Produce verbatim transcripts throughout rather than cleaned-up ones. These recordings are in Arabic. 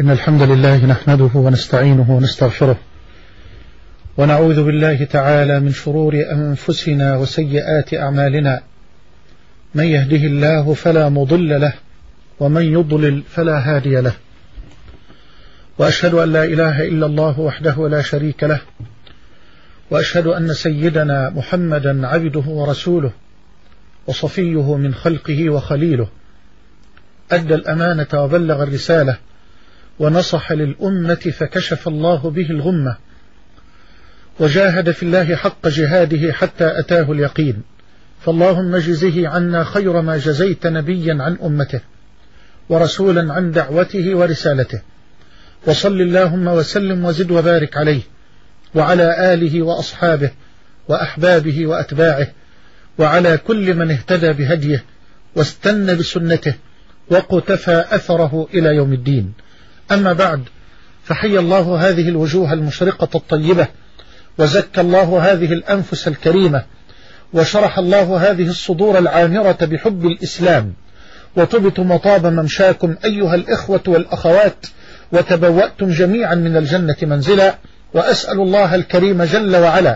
إن الحمد لله نحمده ونستعينه ونستغفره ونعوذ بالله تعالى من شرور أنفسنا وسيئات أعمالنا. من يهده الله فلا مضل له ومن يضلل فلا هادي له، وأشهد أن لا إله إلا الله وحده لا شريك له، وأشهد أن سيدنا محمدا عبده ورسوله وصفيه من خلقه وخليله، أدى الأمانة وبلغ الرسالة ونصح للأمة فكشف الله به الغمة، وجاهد في الله حق جهاده حتى أتاه اليقين. فاللهم اجزه عنا خير ما جزيت نبيا عن أمته ورسولا عن دعوته ورسالته، وصل اللهم وسلم وزد وبارك عليه وعلى آله وأصحابه وأحبابه وأتباعه وعلى كل من اهتدى بهديه واستنى بسنته وقتفى أثره إلى يوم الدين. أما بعد، فحي الله هذه الوجوه المشرقة الطيبة، وزكى الله هذه الأنفس الكريمة، وشرح الله هذه الصدور العامرة بحب الإسلام، وطبتم وطاب ممشاكم أيها الإخوة والأخوات، وتبوأتم جميعا من الجنة منزلا. وأسأل الله الكريم جل وعلا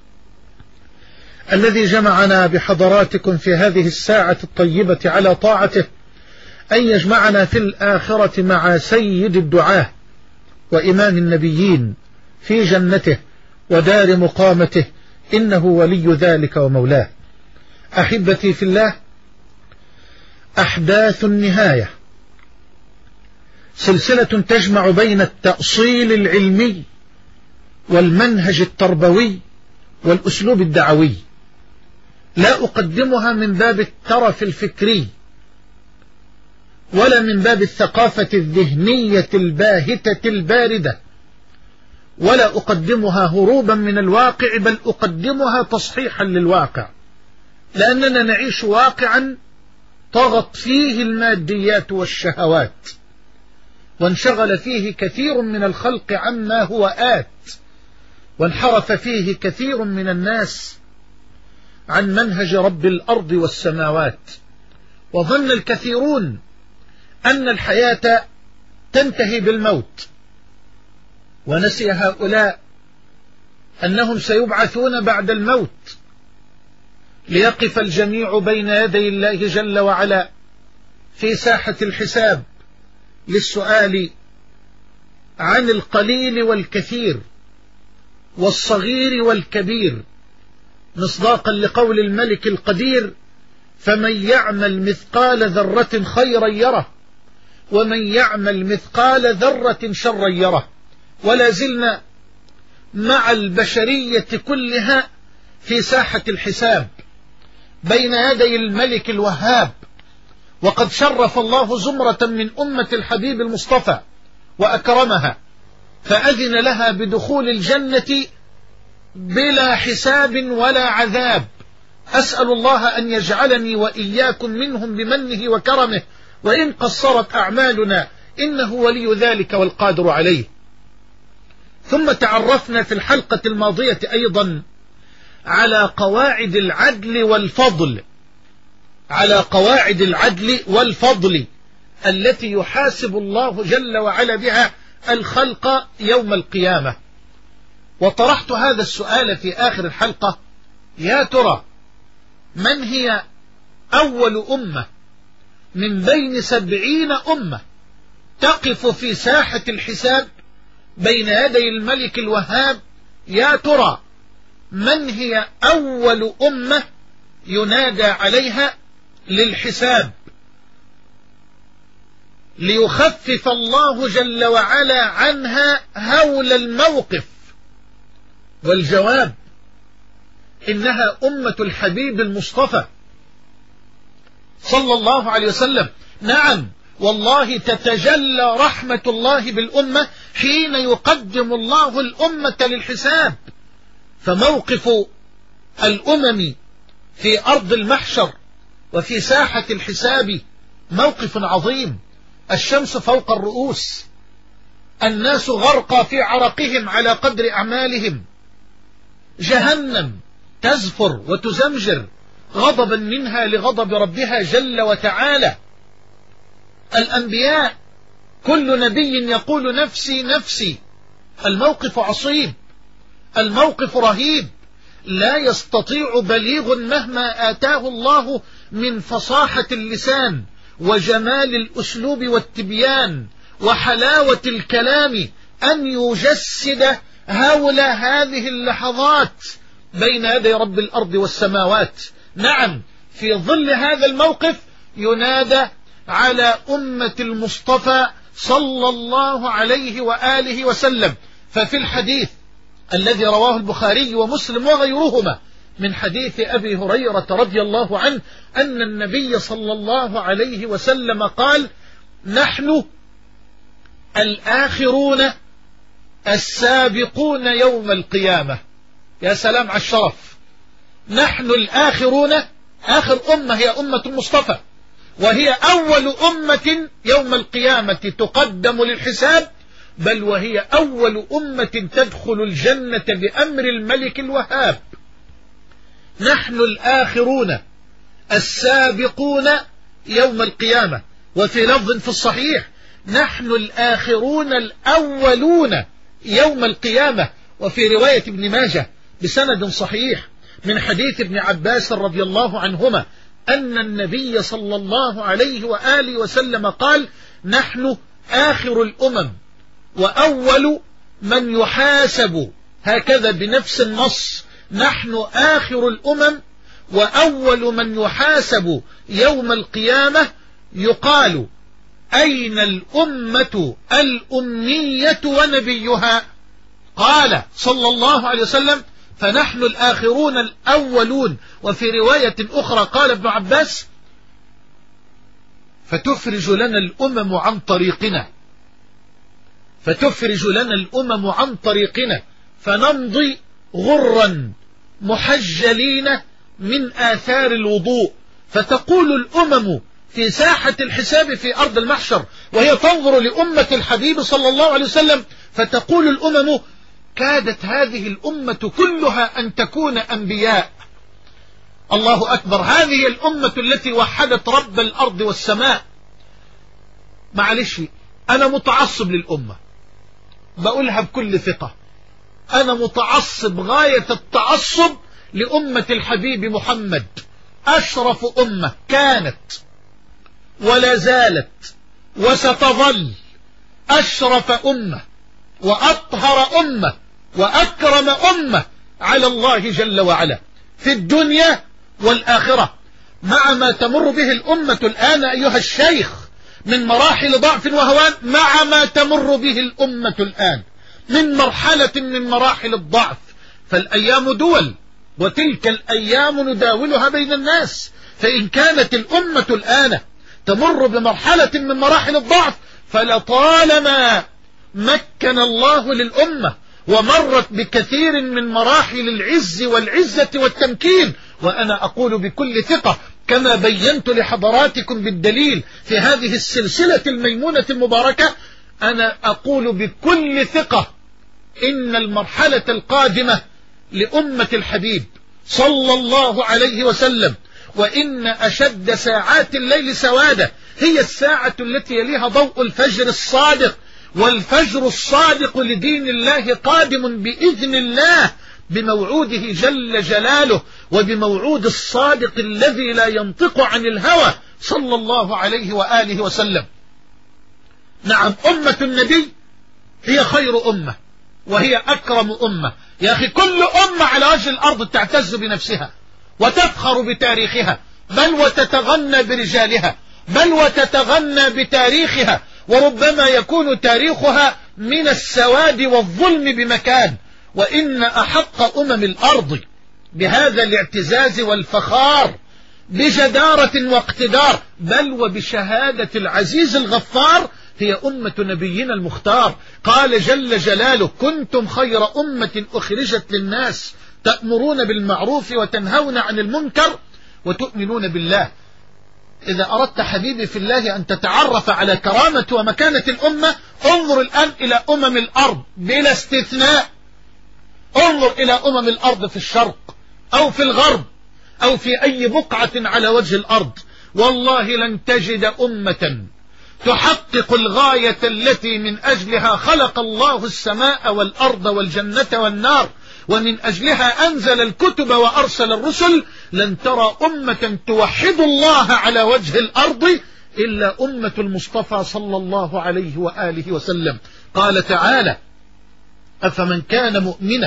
الذي جمعنا بحضراتكم في هذه الساعة الطيبة على طاعته أن يجمعنا في الآخرة مع سيد الدعاة وإمام النبيين في جنته ودار مقامته، إنه ولي ذلك ومولاه. أحبتي في الله، أحداث النهاية سلسلة تجمع بين التأصيل العلمي والمنهج التربوي والأسلوب الدعوي. لا أقدمها من باب الترف الفكري ولا من باب الثقافة الذهنية الباهتة الباردة، ولا أقدمها هروبا من الواقع، بل أقدمها تصحيحا للواقع، لأننا نعيش واقعا طغت فيه الماديات والشهوات، وانشغل فيه كثير من الخلق عما هو آت، وانحرف فيه كثير من الناس عن منهج رب الأرض والسماوات، وظن الكثيرون أن الحياة تنتهي بالموت، ونسي هؤلاء أنهم سيبعثون بعد الموت ليقف الجميع بين يدي الله جل وعلا في ساحة الحساب للسؤال عن القليل والكثير والصغير والكبير، مصداقا لقول الملك القدير: فمن يعمل مثقال ذرة خيرا يره ومن يعمل مثقال ذرة شرا يره. ولا زلنا مع البشرية كلها في ساحة الحساب بين يدي الملك الوهاب، وقد شرف الله زمرة من أمة الحبيب المصطفى وأكرمها، فأذن لها بدخول الجنة بلا حساب ولا عذاب. أسأل الله أن يجعلني وإياكم منهم بمنه وكرمه، وإن قصرت أعمالنا إنه ولي ذلك والقادر عليه. ثم تعرفنا في الحلقة الماضية أيضا على قواعد العدل والفضل على قواعد العدل والفضل التي يحاسب الله جل وعلا بها الخلق يوم القيامة. وطرحت هذا السؤال في آخر الحلقة: يا ترى من هي أول أمة من بين سبعين أمة تقف في ساحة الحساب بين يدي الملك الوهاب؟ يا ترى من هي أول أمة ينادى عليها للحساب ليخفف الله جل وعلا عنها هول الموقف؟ والجواب: إنها أمة الحبيب المصطفى صلى الله عليه وسلم. نعم والله، تتجلى رحمة الله بالأمة حين يقدم الله الأمة للحساب. فموقف الأمم في أرض المحشر وفي ساحة الحساب موقف عظيم. الشمس فوق الرؤوس، الناس غرقى في عرقهم على قدر أعمالهم، جهنم تزفر وتزمجر غضبا منها لغضب ربها جل وتعالى. الأنبياء كل نبي يقول نفسي نفسي. الموقف عصيب، الموقف رهيب، لا يستطيع بليغ مهما آتاه الله من فصاحة اللسان وجمال الأسلوب والتبيان وحلاوة الكلام أن يجسد هول هذه اللحظات بين يدي رب الأرض والسماوات. نعم، في ظل هذا الموقف ينادى على أمة المصطفى صلى الله عليه وآله وسلم. ففي الحديث الذي رواه البخاري ومسلم وغيرهما من حديث أبي هريرة رضي الله عنه أن النبي صلى الله عليه وسلم قال: نحن الآخرون السابقون يوم القيامة. يا سلام على الشرف! نحن الآخرون، آخر أمة هي أمة المصطفى، وهي أول أمة يوم القيامة تقدم للحساب، بل وهي أول أمة تدخل الجنة بأمر الملك الوهاب. نحن الآخرون السابقون يوم القيامة. وفي لفظ في الصحيح: نحن الآخرون الأولون يوم القيامة. وفي رواية ابن ماجه بسند صحيح من حديث ابن عباس رضي الله عنهما أن النبي صلى الله عليه وآله وسلم قال: نحن آخر الأمم وأول من يحاسب. هكذا بنفس النص: نحن آخر الأمم وأول من يحاسب يوم القيامة. يقال: أين الأمة الأمية ونبيها؟ قال صلى الله عليه وسلم: فنحن الآخرون الأولون. وفي رواية أخرى قال ابن عباس: فتفرج لنا الأمم عن طريقنا فتفرج لنا الأمم عن طريقنا فنمضي غرا محجلين من آثار الوضوء. فتقول الأمم في ساحة الحساب في أرض المحشر وهي تنظر لأمة الحبيب صلى الله عليه وسلم، فتقول الأمم: كادت هذه الأمة كلها أن تكون أنبياء. الله أكبر! هذه الأمة التي وحدت رب الأرض والسماء. معلش، أنا متعصب للأمة، بقولها بكل ثقة، أنا متعصب غاية التعصب لأمة الحبيب محمد. أشرف أمة كانت ولا زالت وستظل أشرف أمة وأطهر أمة وأكرم أمة على الله جل وعلا في الدنيا والآخرة. مع ما تمر به الأمة الآن أيها الشيخ من مراحل ضعف وهوان، مع ما تمر به الأمة الآن من مرحلة من مراحل الضعف، فالأيام دول وتلك الأيام نداولها بين الناس. فإن كانت الأمة الآن تمر بمرحلة من مراحل الضعف، فلطالما مكن الله للأمة ومرت بكثير من مراحل العز والعزة والتمكين. وأنا أقول بكل ثقة كما بينت لحضراتكم بالدليل في هذه السلسلة الميمونة المباركة، أنا أقول بكل ثقة إن المرحلة القادمة لأمة الحبيب صلى الله عليه وسلم، وإن أشد ساعات الليل سوادة هي الساعة التي يليها ضوء الفجر الصادق. والفجر الصادق لدين الله قادم بإذن الله بموعوده جل جلاله وبموعود الصادق الذي لا ينطق عن الهوى صلى الله عليه وآله وسلم. نعم، أمة النبي هي خير أمة وهي أكرم أمة. يا أخي، كل أمة على وجه الأرض تعتز بنفسها وتفخر بتاريخها، بل وتتغنى برجالها، بل وتتغنى بتاريخها، وربما يكون تاريخها من السواد والظلم بمكان. وإن أحق أمم الأرض بهذا الاعتزاز والفخار بجدارة واقتدار، بل وبشهادة العزيز الغفار، هي أمة نبينا المختار. قال جل جلاله: كنتم خير أمة أخرجت للناس تأمرون بالمعروف وتنهون عن المنكر وتؤمنون بالله. إذا أردت حبيبي في الله أن تتعرف على كرامة ومكانة الأمة، انظر الآن إلى أمم الأرض بلا استثناء. انظر إلى أمم الأرض في الشرق أو في الغرب أو في أي بقعة على وجه الأرض، والله لن تجد أمة تحقق الغاية التي من أجلها خلق الله السماء والأرض والجنة والنار، ومن أجلها أنزل الكتب وأرسل الرسل، لن ترى أمة توحد الله على وجه الأرض إلا أمة المصطفى صلى الله عليه وآله وسلم. قال تعالى: أفمن كان مؤمنا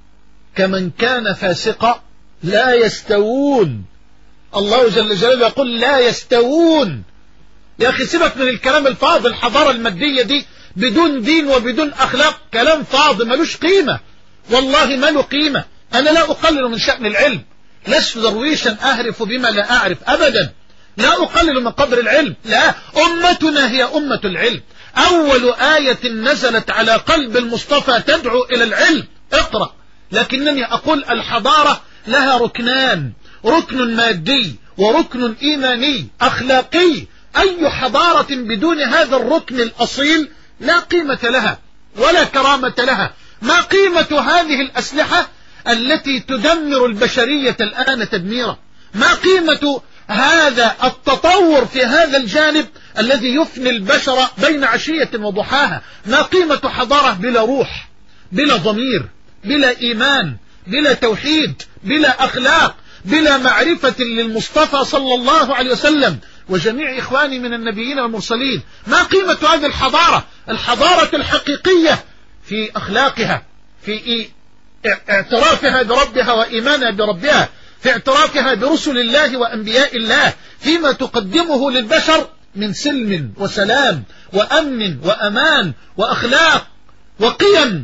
كمن كان فاسقا لا يستوون. الله جل جلاله يقول لا يستوون. يا أخي سيبك من الكلام الفاضي، الحضارة المادية دي بدون دين وبدون أخلاق كلام فاضي ملوش قيمة، والله ما له قيمة. أنا لا أقلل من شأن العلم، لست درويشا أهرف بما لا أعرف أبدا، لا أقلل من قدر العلم، لا، أمتنا هي أمة العلم. أول آية نزلت على قلب المصطفى تدعو إلى العلم، اقرأ. لكنني أقول الحضارة لها ركنان، ركن مادي وركن إيماني أخلاقي. أي حضارة بدون هذا الركن الأصيل لا قيمة لها ولا كرامة لها. ما قيمة هذه الأسلحة التي تدمر البشرية الآن تدميرا؟ ما قيمة هذا التطور في هذا الجانب الذي يفني البشر بين عشية وضحاها؟ ما قيمة حضارة بلا روح، بلا ضمير، بلا إيمان، بلا توحيد، بلا أخلاق، بلا معرفة للمصطفى صلى الله عليه وسلم وجميع إخواني من النبيين والمرسلين؟ ما قيمة هذه الحضارة؟ الحضارة الحقيقية في أخلاقها، في اعترافها بربها وإيمانها بربها، في اعترافها برسل الله وأنبياء الله، فيما تقدمه للبشر من سلم وسلام وأمن وأمان وأخلاق وقيم،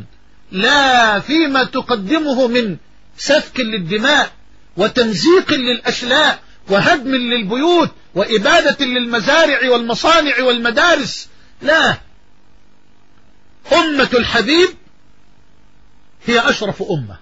لا فيما تقدمه من سفك للدماء وتمزيق للأشلاء وهدم للبيوت وإبادة للمزارع والمصانع والمدارس. لا، أمة الحبيب هي أشرف أمة.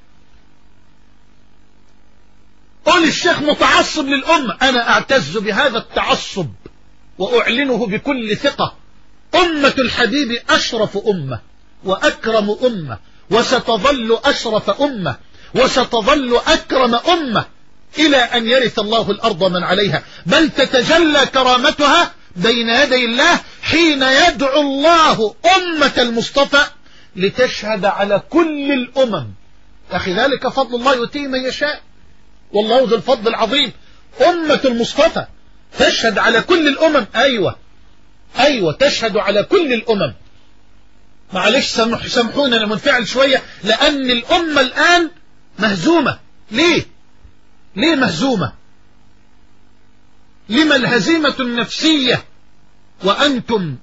قل الشيخ متعصب للأمة، أنا أعتز بهذا التعصب وأعلنه بكل ثقة. أمة الحبيب أشرف أمة وأكرم أمة، وستظل أشرف أمة وستظل أكرم أمة إلى أن يرث الله الأرض من عليها، بل تتجلى كرامتها بين يدي الله حين يدعو الله أمة المصطفى لتشهد على كل الأمم. أخي ذلك فضل الله يؤتيه من يشاء، والله ذو الفضل العظيم. أمة المصطفى تشهد على كل الأمم، أيوة أيوة تشهد على كل الأمم. معلش سمح سامحونا أنا منفعل شوية، لأن الأمة الآن مهزومة. ليه؟ ليه مهزومة؟ لما الهزيمة النفسية وأنتم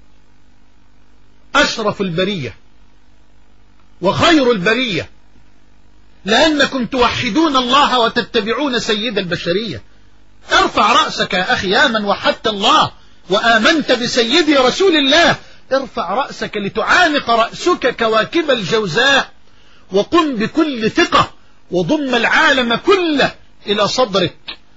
أشرف البرية وخير البرية؟ لأنكم توحدون الله وتتبعون سيد البشرية. ارفع رأسك يا أخي، يا من وحدت الله وآمنت بسيدي رسول الله، ارفع رأسك لتعانق رأسك كواكب الجوزاء، وقم بكل ثقة وضم العالم كله إلى صدرك،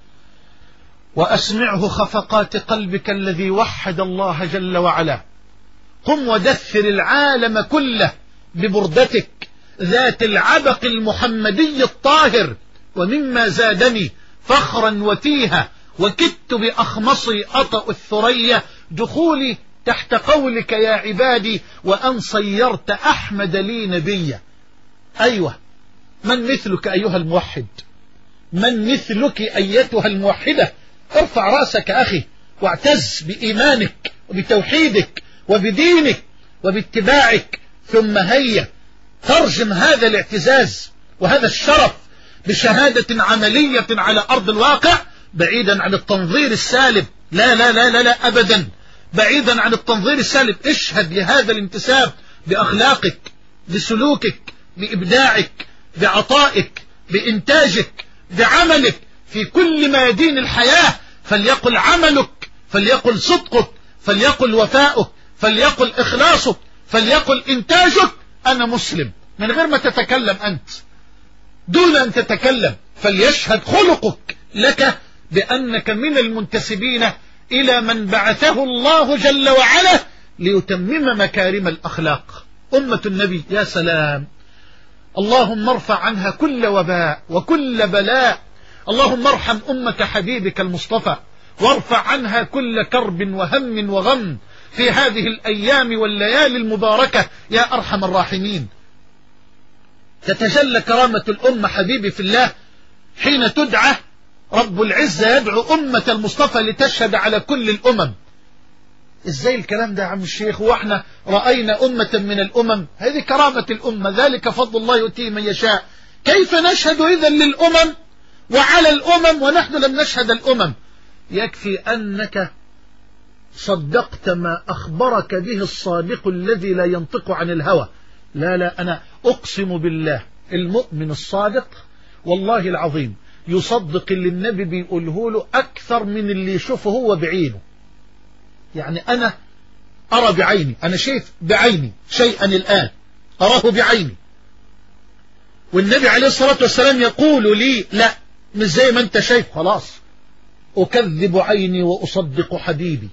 وأسمعه خفقات قلبك الذي وحد الله جل وعلا. قم ودثر العالم كله ببردتك ذات العبق المحمدي الطاهر. ومما زادني فخرا وتيها وكدت بأخمصي أطأ الثريا دخولي تحت قولك يا عبادي وأن صيرت أحمد لي نبيا. أيوة، من مثلك أيها الموحد؟ من مثلك أيتها الموحدة؟ ارفع رأسك أخي واعتز بإيمانك وبتوحيدك وبدينك وباتباعك، ثم هيا ترجم هذا الاعتزاز وهذا الشرف بشهادة عملية على أرض الواقع، بعيدا عن التنظير السالب. لا لا لا لا, لا أبدا، بعيدا عن التنظير السالب. اشهد لهذا الانتساب بأخلاقك، بسلوكك، بإبداعك، بعطائك، بإنتاجك، بعملك في كل ميادين الحياة. فليقل عملك، فليقل صدقك، فليقل وفاؤك، فليقل إخلاصك، فليقل إنتاجك أنا مسلم، من غير ما تتكلم أنت، دون أن تتكلم. فليشهد خلقك لك بأنك من المنتسبين إلى من بعثه الله جل وعلا ليتمم مكارم الأخلاق. أمة النبي يا سلام، اللهم ارفع عنها كل وباء وكل بلاء. اللهم ارحم أمة حبيبك المصطفى وارفع عنها كل كرب وهم وغم. في هذه الأيام والليالي المباركة يا أرحم الراحمين. تتجلى كرامة الأمة حبيبي في الله حين تدعى رب العزة يدعو أمة المصطفى لتشهد على كل الأمم. إزاي الكلام ده يا عم الشيخ؟ وإحنا رأينا أمة من الأمم؟ هذه كرامة الأمة، ذلك فضل الله يؤتيه من يشاء. كيف نشهد إذن للأمم وعلى الأمم ونحن لم نشهد الأمم؟ يكفي أنك صدقت ما أخبرك به الصادق الذي لا ينطق عن الهوى. لا لا أنا أقسم بالله المؤمن الصادق والله العظيم يصدق اللي النبي بيقوله له أكثر من اللي يشوفه هو بعينه. يعني أنا أرى بعيني، أنا شايف بعيني شيئا الآن أراه بعيني، والنبي عليه الصلاة والسلام يقول لي لا مش زي ما أنت شايف، خلاص أكذب عيني وأصدق حبيبي.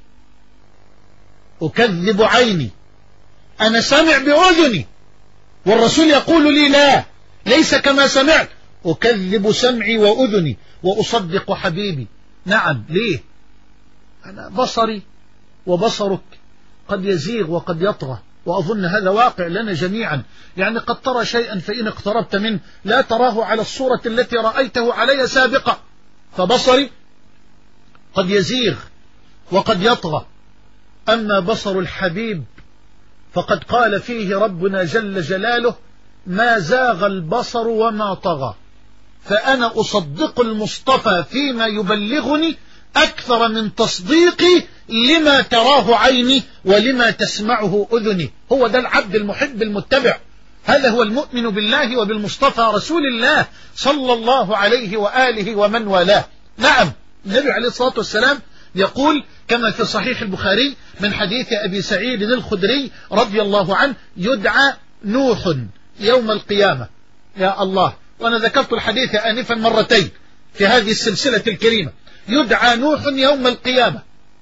أكذب عيني، أنا سامع بأذني والرسول يقول لي لا ليس كما سمعت. أكذب سمعي وأذني وأصدق حبيبي. نعم، ليه؟ أنا بصري وبصرك قد يزيغ وقد يطغى، وأظن هذا واقع لنا جميعا. يعني قد ترى شيئا فإن اقتربت منه لا تراه على الصورة التي رأيته علي سابقا، فبصري قد يزيغ وقد يطغى. أما بصر الحبيب فقد قال فيه ربنا جل جلاله ما زاغ البصر وما طغى. فأنا أصدق المصطفى فيما يبلغني أكثر من تصديقي لما تراه عيني ولما تسمعه أذني. هو ده العبد المحب المتبع، هذا هو المؤمن بالله وبالمصطفى رسول الله صلى الله عليه وآله ومن والاه. نعم، النبي عليه الصلاة والسلام يقول كما في صحيح البخاري من حديث أبي سعيد الخدري رضي الله عنه يدعى نوح يوم القيامة. يا الله، وأنا ذكرت الحديث آنفا مرتين في هذه السلسلة الكريمة. يدعى نوح يوم القيامة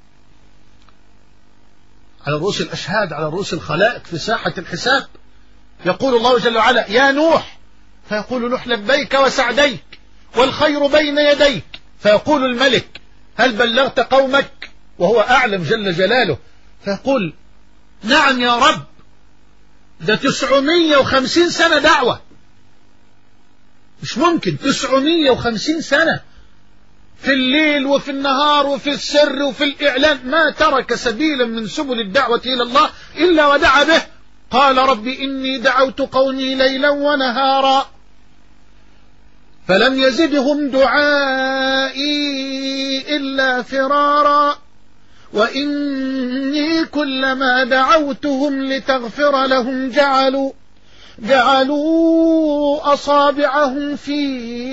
على رؤوس الأشهاد، على رؤوس الخلائق في ساحة الحساب. يقول الله جل وعلا يا نوح، فيقول نوح لبيك وسعديك والخير بين يديك. فيقول الملك هل بلغت قومك؟ وهو أعلم جل جلاله. فيقول نعم يا رب، ده تسعمية وخمسين سنة دعوة. مش ممكن، تسعمية وخمسين سنة في الليل وفي النهار وفي السر وفي الإعلان، ما ترك سبيلا من سبل الدعوة إلى الله إلا ودعا به. قال رب إني دعوت قومي ليلا ونهارا فلم يزدهم دعائي إلا فرارا وإني كلما دعوتهم لتغفر لهم جعلوا جعلوا أصابعهم في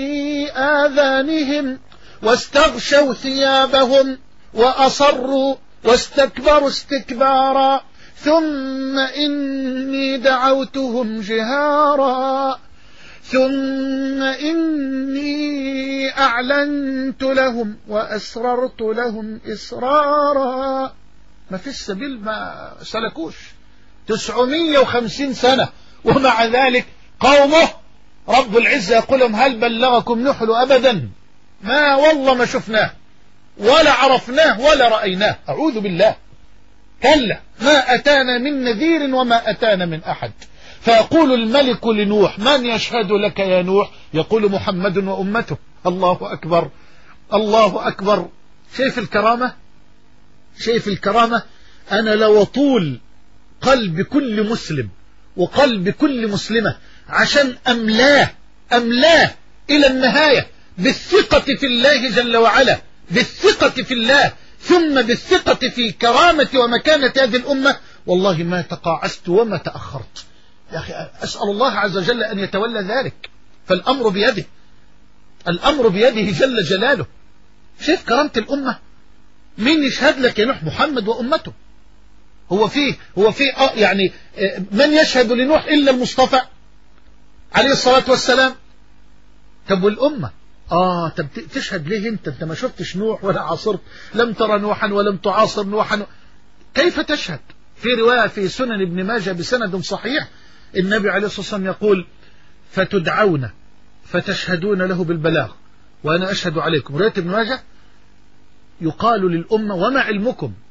آذانهم واستغشوا ثيابهم وأصروا واستكبروا استكبارا ثم إني دعوتهم جهارا ثم إني أعلنت لهم وأسررت لهم إسرارا. ما في السبيل ما سلكوش تسعمية وخمسين سنة، ومع ذلك قومه رب العزة يقول لهم هل بلغكم نوح؟ أبدا، ما والله ما شفناه ولا عرفناه ولا رأيناه، أعوذ بالله، كلا ما أتانا من نذير وما أتانا من أحد. فيقول الملك لنوح من يشهد لك يا نوح؟ يقول محمد وأمته. الله أكبر، الله أكبر. شايف الكرامة؟ شايف الكرامة؟ أنا لو طول قلب كل مسلم وقلب كل مسلمة عشان أملاه أملاه إلى النهاية بالثقة في الله جل وعلا، بالثقة في الله ثم بالثقة في كرامة ومكانة هذه الأمة، والله ما تقاعست وما تأخرت. يا أخي أسأل الله عز وجل أن يتولى ذلك، فالأمر بيده، الأمر بيده جل جلاله. شايف كرامة الأمة؟ مين يشهد لك يا نوح؟ محمد وأمته. هو فيه هو فيه آه يعني من يشهد لنوح إلا المصطفى عليه الصلاة والسلام؟ طب والأمة آه طب تشهد ليه أنت؟ أنت ما شفتش نوح ولا عاصرت، لم ترى نوحا ولم تعاصر نوحا، كيف تشهد؟ في رواية في سنن ابن ماجه بسند صحيح النبي عليه الصلاة والسلام يقول فتدعون فتشهدون له بالبلاغ وأنا أشهد عليكم. رواية ابن ماجه يقال للأمة وما علمكم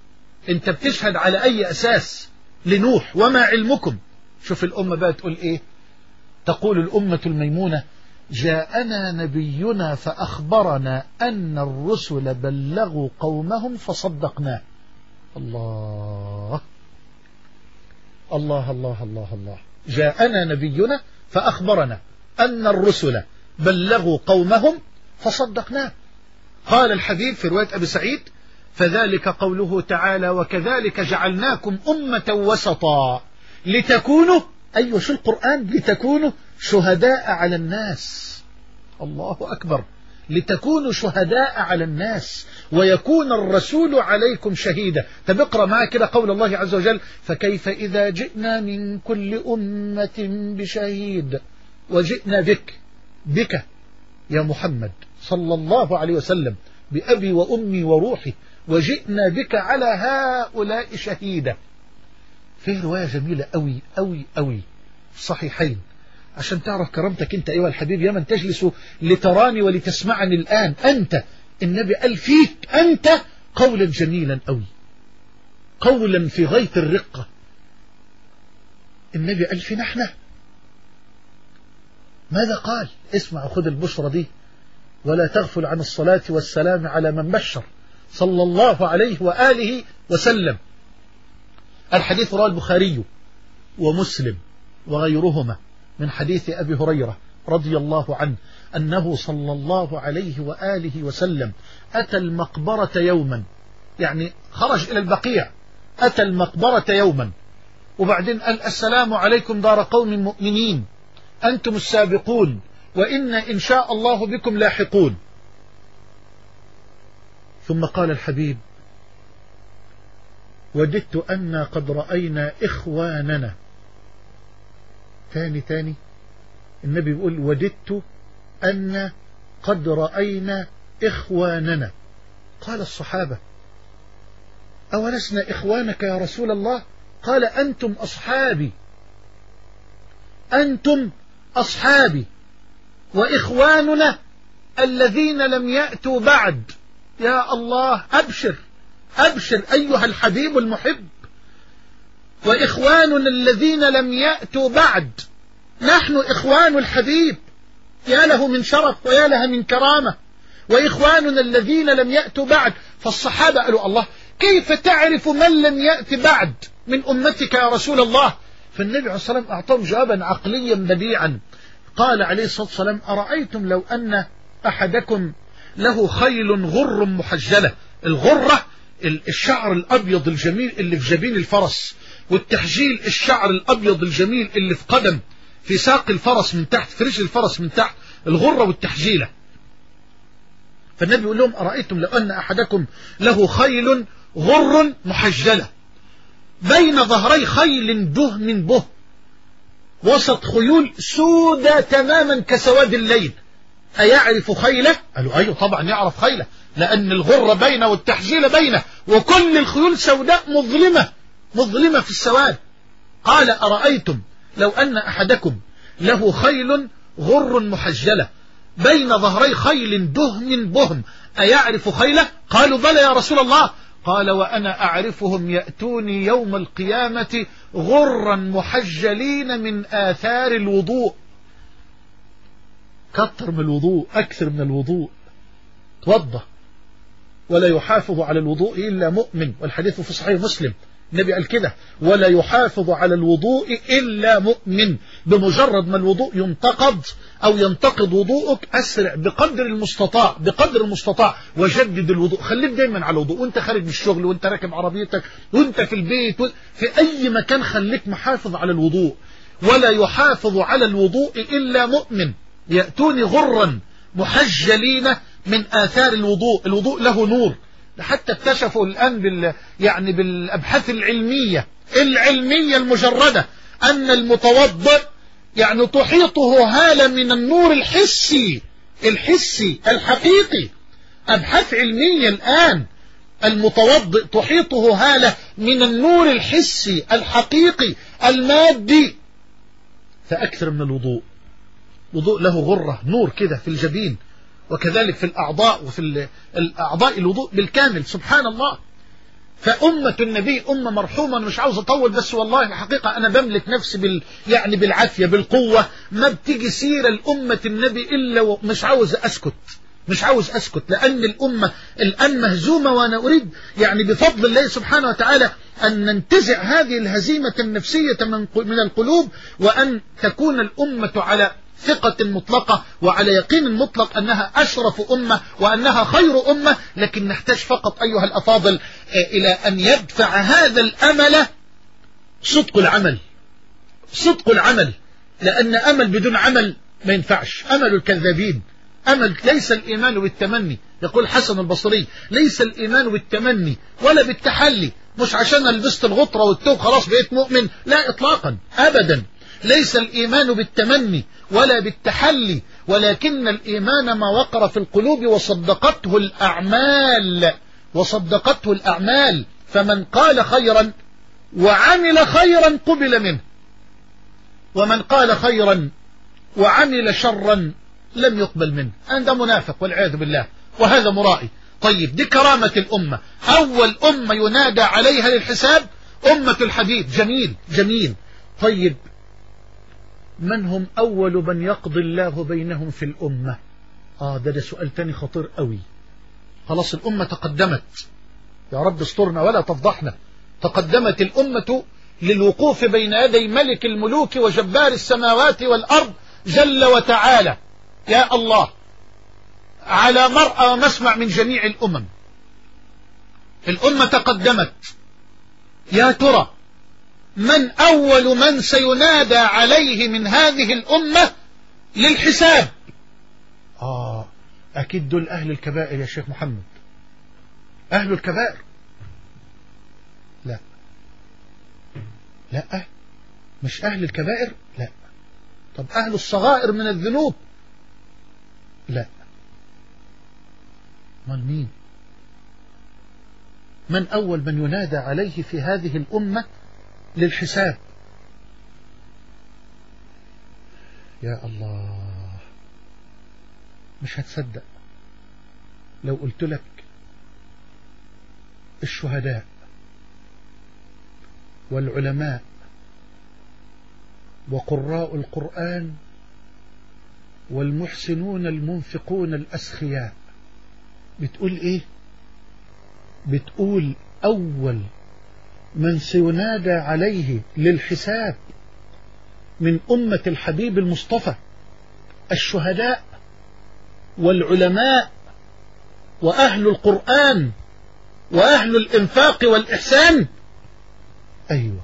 انت بتشهد على اي اساس لنوح؟ وما علمكم. شوف الامة بقى تقول ايه، تقول الامة الميمونة: جاءنا نبينا فاخبرنا ان الرسل بلغوا قومهم فصدقناه. الله الله الله الله الله. جاءنا نبينا فاخبرنا ان الرسل بلغوا قومهم فصدقناه. قال الحبيب في رواية أبي سعيد: فذلك قوله تعالى: وكذلك جعلناكم أمة وسطا لتكونوا، أيوة شو القرآن، لتكونوا شهداء على الناس. الله أكبر. لتكونوا شهداء على الناس ويكون الرسول عليكم شهيدا. طب اقرأ معي كده قول الله عز وجل: فكيف إذا جئنا من كل أمة بشهيد وجئنا بك، بك يا محمد صلى الله عليه وسلم، بأبي وأمي وروحي، وجئنا بك على هؤلاء شهيدا. فيه رواية جميلة أوي أوي أوي صحيحين، عشان تعرف كرامتك أنت أيها الحبيب يا من تجلس لتراني ولتسمعني الآن. أنت النبي قال فيك أنت قولا جميلا أوي، قولا في غاية الرقة. النبي قال فينا احنا ماذا قال؟ اسمع خذ البشرى دي: ولا تغفل عن الصلاة والسلام على من بشر، صلى الله عليه وآله وسلم. الحديث رواه البخاري ومسلم وغيرهما من حديث أبي هريرة رضي الله عنه أنه صلى الله عليه وآله وسلم أتى المقبرة يوما، يعني خرج إلى البقيع، أتى المقبرة يوما، وبعدين قال: السلام عليكم دار قوم مؤمنين، أنتم السابقون، وإن إن شاء الله بكم لاحقون. ثم قال الحبيب: وددت أن قد رأينا إخواننا. تاني تاني النبي يقول: وددت أن قد رأينا إخواننا. قال الصحابة: أولسنا إخوانك يا رسول الله؟ قال: أنتم أصحابي، أنتم أصحابي، وإخواننا الذين لم يأتوا بعد. يا الله، أبشر أبشر أيها الحبيب المحب، وإخواننا الذين لم يأتوا بعد. نحن إخوان الحبيب، يا له من شرف ويا لها من كرامة. وإخواننا الذين لم يأتوا بعد. فالصحابة قالوا: الله، كيف تعرف من لم يأت بعد من أمتك يا رسول الله؟ فالنبي عليه الصلاة والسلام أعطاهم جوابا عقليا بديعا. قال عليه الصلاة والسلام: أرأيتم لو أن أحدكم له خيل غر محجلة. الغرة الشعر الأبيض الجميل اللي في جبين الفرس، والتحجيل الشعر الأبيض الجميل اللي في قدم في ساق الفرس من تحت، في رجل الفرس من تحت، الغرة والتحجيلة. فالنبي يقول لهم: أرأيتم لو أن أحدكم له خيل غر محجلة بين ظهري خيل دهم به، وسط خيول سودة تماما كسواد الليل، أيعرف خيله؟ قالوا: أيوه طبعا يعرف خيله، لأن الغرة بينه والتحجيل بينه، وكل الخيول سوداء مظلمة مظلمة في السواد. قال: أرأيتم لو أن أحدكم له خيل غر محجلة بين ظهري خيل دهم بهم، أيعرف خيله؟ قالوا: بلى يا رسول الله. قال: وأنا أعرفهم يأتوني يوم القيامة غرا محجلين من آثار الوضوء. كتر من الوضوء، أكثر من الوضوء، توضى. ولا يحافظ على الوضوء إلا مؤمن، والحديث في صحيح مسلم النبي قال كده: ولا يحافظ على الوضوء إلا مؤمن. بمجرد ما الوضوء ينتقض أو ينتقض وضوءك، أسرع بقدر المستطاع بقدر المستطاع وجدد الوضوء. خليك دايما على الوضوء، وانت خارج من الشغل، وانت راكب عربيتك، وانت في البيت، في أي مكان خليك محافظ على الوضوء. ولا يحافظ على الوضوء إلا مؤمن. يأتوني غرا محجلين من آثار الوضوء. الوضوء له نور، حتى اكتشفوا الآن بال يعني بالأبحاث العلمية العلمية المجردة أن المتوضئ يعني تحيطه هالة من النور الحسي الحسي الحقيقي. أبحاث علمية الآن، المتوضئ تحيطه هالة من النور الحسي الحقيقي المادي. فأكثر من الوضوء. وضوء له غرة نور كده في الجبين، وكذلك في الأعضاء، وفي الأعضاء الوضوء بالكامل. سبحان الله. فأمة النبي أمة مرحومة. أنا مش عاوز أطول، بس والله الحقيقة أنا بملك نفسي بال يعني بالعافية بالقوة، ما بتيجي سيرة الأمة النبي إلا ومش عاوز أسكت، مش عاوز أسكت، لأن الأمة الآن مهزومة، وأنا أريد يعني بفضل الله سبحانه وتعالى أن ننتزع هذه الهزيمة النفسية من القلوب، وأن تكون الأمة على ثقة مطلقة وعلى يقين مطلق أنها أشرف أمة وأنها خير أمة. لكن نحتاج فقط أيها الأفاضل إلى أن يدفع هذا الأمل صدق العمل، صدق العمل، لأن أمل بدون عمل ما ينفعش، أمل الكذابين. أمل ليس الإيمان بالتمني، يقول حسن البصري ليس الإيمان بالتمني ولا بالتحلي، مش عشان لبست الغطرة والتوب خلاص بقيت مؤمن، لا إطلاقا أبدا. ليس الإيمان بالتمني ولا بالتحلي، ولكن الإيمان ما وقر في القلوب وصدقته الأعمال، وصدقته الأعمال. فمن قال خيرا وعمل خيرا قبل منه، ومن قال خيرا وعمل شرا لم يقبل منه. أنا منافق والعياذ بالله، وهذا مرائي. طيب دي كرامة الأمة، أول أمة ينادى عليها للحساب أمة الحبيب. جميل جميل. طيب من هم أول من يقضي الله بينهم في الأمة؟ آه ده, ده سؤال تاني خطير قوي. خلاص الأمة تقدمت، يا رب استرنا ولا تفضحنا. تقدمت الأمة للوقوف بين يدي ملك الملوك وجبار السماوات والأرض جل وتعالى، يا الله، على مرأى ومسمع من جميع الأمم. الأمة تقدمت، يا ترى من أول من سينادى عليه من هذه الأمة للحساب؟ آه أكيد دول أهل الكبائر يا شيخ محمد. أهل الكبائر؟ لا لا مش أهل الكبائر، لا. طب أهل الصغائر من الذنوب؟ لا. من مين؟ من أول من ينادى عليه في هذه الأمة للحساب؟ يا الله، مش هتصدق لو قلت لك الشهداء والعلماء وقراء القرآن والمحسنون المنفقون الأسخياء. بتقول إيه؟ بتقول أول من سينادى عليه للحساب من أمة الحبيب المصطفى الشهداء والعلماء وأهل القرآن وأهل الإنفاق والإحسان. أيوة،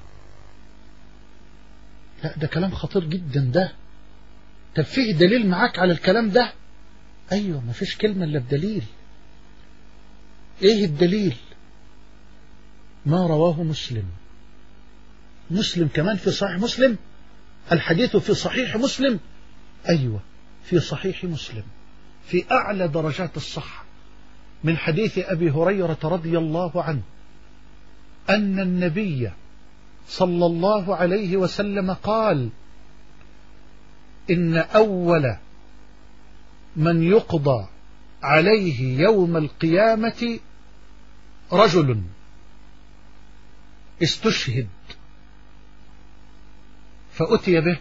لا ده كلام خطير جدا ده. طب فيه دليل معاك على الكلام ده؟ أيوة، ما فيش كلمة إلا بدليل. إيه الدليل؟ ما رواه مسلم. مسلم كمان في صحيح مسلم؟ الحديث في صحيح مسلم؟ أيوة في صحيح مسلم، في أعلى درجات الصحة، من حديث أبي هريرة رضي الله عنه أن النبي صلى الله عليه وسلم قال: إن أول من يقضى عليه يوم القيامة رجل استشهد فأتي به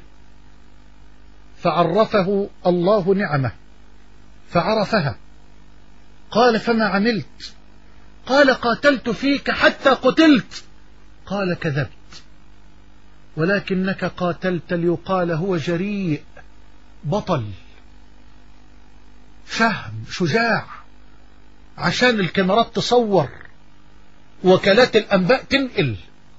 فعرفه الله نعمه فعرفها، قال: فما عملت؟ قال: قاتلت فيك حتى قتلت. قال: كذبت، ولكنك قاتلت ليقال هو جريء، بطل، شهم، شجاع، عشان الكاميرات تصور، وكالات الأنباء تنقل.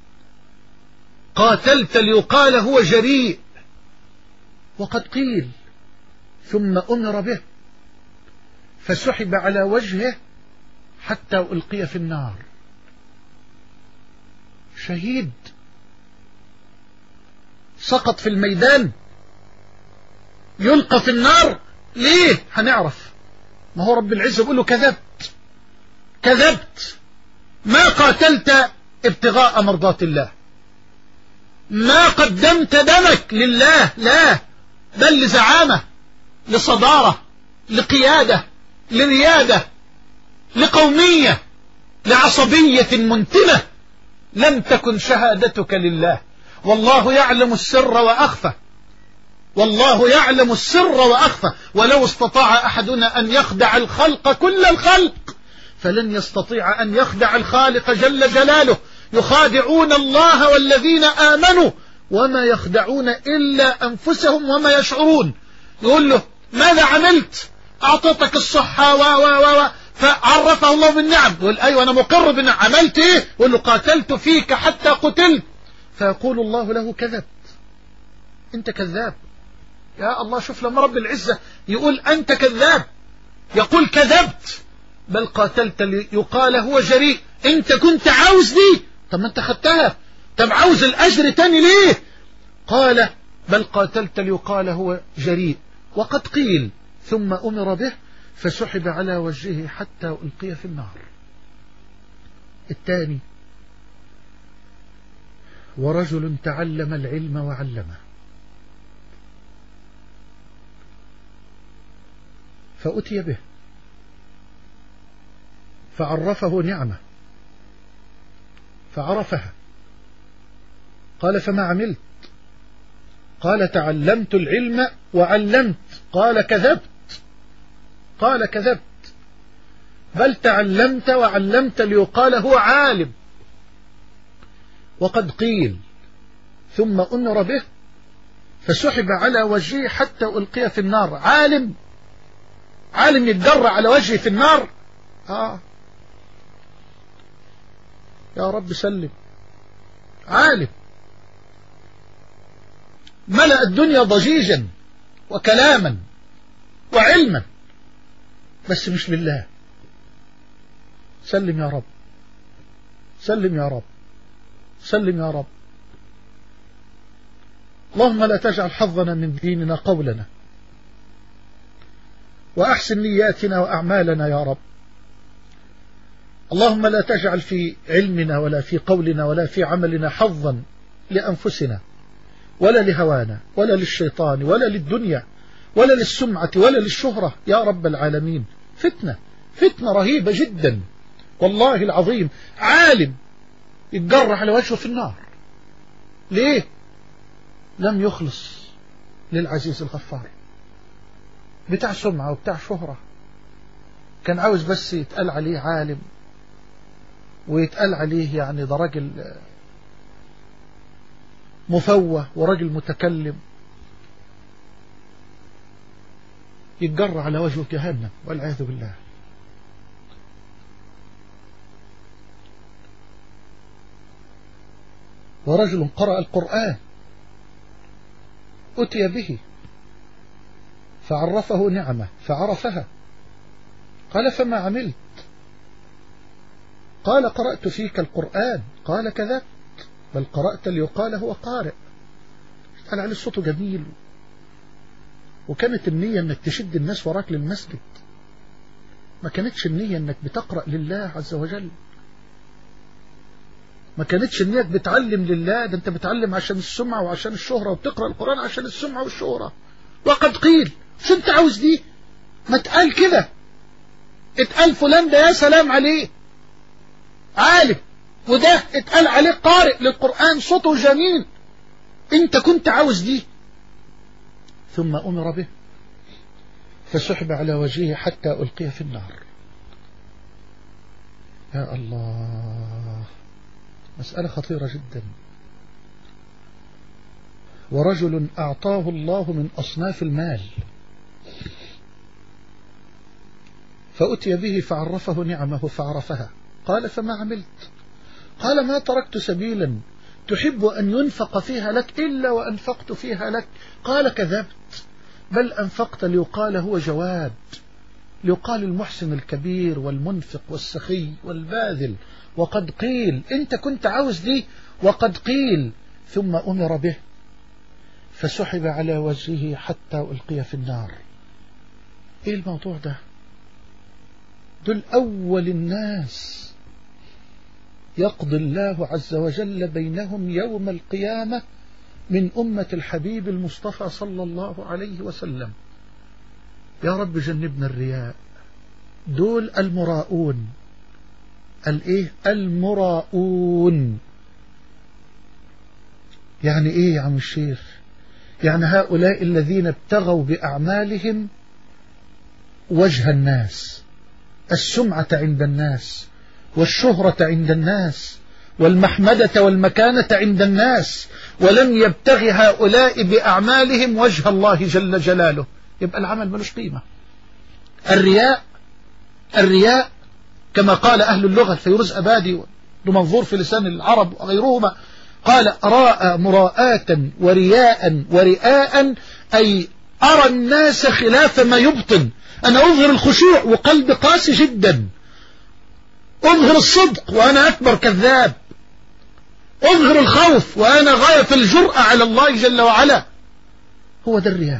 قاتلت ليقال هو جريء، وقد قيل. ثم أمر به فسحب على وجهه حتى ألقي في النار. شهيد سقط في الميدان يلقى في النار. ليه؟ هنعرف. ما هو رب العزة يقول له: كذبت كذبت، ما قاتلت ابتغاء مرضات الله، ما قدمت دمك لله، لا، بل لزعامة، لصدارة، لقيادة، لريادة، لقومية. لعصبية منتنة، لم تكن شهادتك لله. والله يعلم السر وأخفى، والله يعلم السر وأخفى. ولو استطاع أحدنا أن يخدع الخلق كل الخلق فلن يستطيع أن يخدع الخالق جل جلاله. يخادعون الله والذين آمنوا وما يخدعون إلا أنفسهم وما يشعرون. يقول له ماذا عملت؟ أعطتك الصحة و و و فعرفه الله بالنعم، يقول أيوة أنا مقر بالنعم. عملت إيه؟ يقول له قاتلت فيك حتى قتلت. فيقول الله له كذبت، أنت كذاب. يا الله، شوف لما رب العزة يقول أنت كذاب، يقول كذبت، بل قاتلت ليقال هو جريء. أنت كنت عاوز دي، طب ما أنت خدتها، طب عاوز الأجر تاني ليه؟ قال بل قاتلت ليقال هو جريء. وقد قيل ثم أمر به فسحب على وجهه حتى ألقي في النار. الثاني ورجل تعلم العلم وعلمه فأتي به فعرفه نعمة فعرفها. قال فما عملت؟ قال تعلمت العلم وعلمت. قال كذبت، قال كذبت، بل تعلمت وعلمت ليقال هو عالم. وقد قيل ثم أمر به فسحب على وجهه حتى ألقي في النار. عالم، عالم يتجرى على وجهه في النار. آه يا رب سلم. عالم ملأ الدنيا ضجيجا وكلاما وعلما، بس مش لله. سلم يا رب، سلم يا رب، سلم يا رب. اللهم لا تجعل حظنا من ديننا قولنا، وأحسن نياتنا وأعمالنا يا رب. اللهم لا تجعل في علمنا ولا في قولنا ولا في عملنا حظا لأنفسنا ولا لهوانا ولا للشيطان ولا للدنيا ولا للسمعة ولا للشهرة يا رب العالمين. فتنة، فتنة رهيبة جدا والله العظيم. عالم يتجرح على وجهه في النار. ليه؟ لم يخلص للعزيز الغفار. بتاع سمعة وبتاع شهرة، كان عاوز بس يتقال عليه عالم ويتقال عليه يعني ده راجل مفوه ورجل متكلم، يتجرى على وجهه جهنم والعياذ بالله. ورجل قرأ القرآن أتي به فعرفه نعمة فعرفها. قال فما عملت؟ قال قرأت فيك القرآن. قال كذبت، بل قرأت ليقال هو قارئ. قال عليه الصوت جميل، وكانت النية انك تشد الناس وراك للمسجد، ما كانتش النية انك بتقرأ لله عز وجل، ما كانتش النية بتعلم لله، ده انت بتعلم عشان السمعة وعشان الشهرة، وبتقرأ القرآن عشان السمعة والشهرة. وقد قيل، شو انت عاوز دي؟ ما تقال كده، اتقال فلان ده يا سلام عليه عالم، وده اتقال عليه قارئ للقرآن صوته جميل، انت كنت عاوز دي. ثم أمر به فسحب على وجهه حتى ألقي في النار. يا الله، مسألة خطيرة جدا. ورجل أعطاه الله من أصناف المال فأتي به فعرفه نعمه فعرفها. قال فما عملت؟ قال ما تركت سبيلا تحب أن ينفق فيها لك إلا وأنفقت فيها لك. قال كذبت، بل أنفقت ليقال هو جواد، ليقال المحسن الكبير والمنفق والسخي والباذل. وقد قيل، أنت كنت عاوز دي. وقد قيل ثم أمر به فسحب على وجهه حتى ألقي في النار. إيه الموضوع ده؟ دول أول الناس يقضي الله عز وجل بينهم يوم القيامة من أمة الحبيب المصطفى صلى الله عليه وسلم. يا رب جنبنا الرياء. دول المراؤون الايه المراؤون. يعني ايه يا عم الشيخ؟ يعني هؤلاء الذين ابتغوا بأعمالهم وجه الناس، السمعة عند الناس، والشهرة عند الناس، والمحمدة والمكانة عند الناس، ولم يبتغ هؤلاء بأعمالهم وجه الله جل جلاله، يبقى العمل ملوش قيمة. الرياء الرياء كما قال أهل اللغة الفيروز أبادي ومنظور في لسان العرب وغيرهما، قال راء مراءة ورياء ورئاء، أي أرى الناس خلاف ما يبطن. أنا أظهر الخشوع وقلب قاسي جدا، أظهر الصدق وأنا أكبر كذاب، أظهر الخوف وأنا غاية في الجرأة على الله جل وعلا. هو ده الرياء،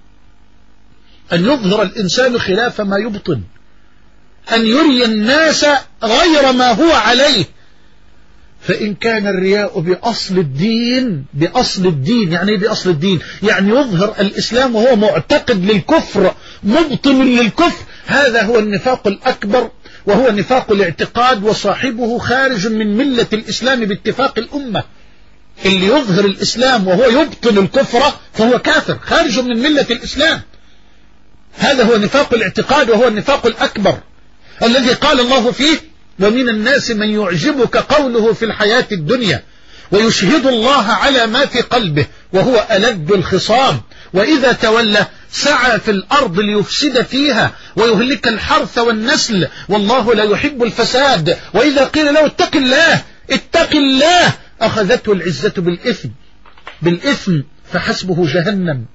أن يظهر الإنسان خلاف ما يبطن، أن يري الناس غير ما هو عليه. فإن كان الرياء بأصل الدين، بأصل الدين يعني ايه بأصل الدين؟ يعني يظهر الإسلام وهو معتقد للكفر، مبطن للكفر، هذا هو النفاق الأكبر، وهو نفاق الاعتقاد، وصاحبه خارج من ملة الإسلام باتفاق الأمة. اللي يظهر الإسلام وهو يبطن الكفر فهو كافر خارج من ملة الإسلام. هذا هو نفاق الاعتقاد، وهو النفاق الأكبر الذي قال الله فيه: ومن الناس من يعجبك قوله في الحياة الدنيا ويشهد الله على ما في قلبه وهو ألد الخصام وإذا تولى سعى في الأرض ليفسد فيها ويهلك الحرث والنسل والله لا يحب الفساد. وإذا قيل له اتق الله اتق الله أخذته العزة بالإثم بالإثم فحسبه جهنم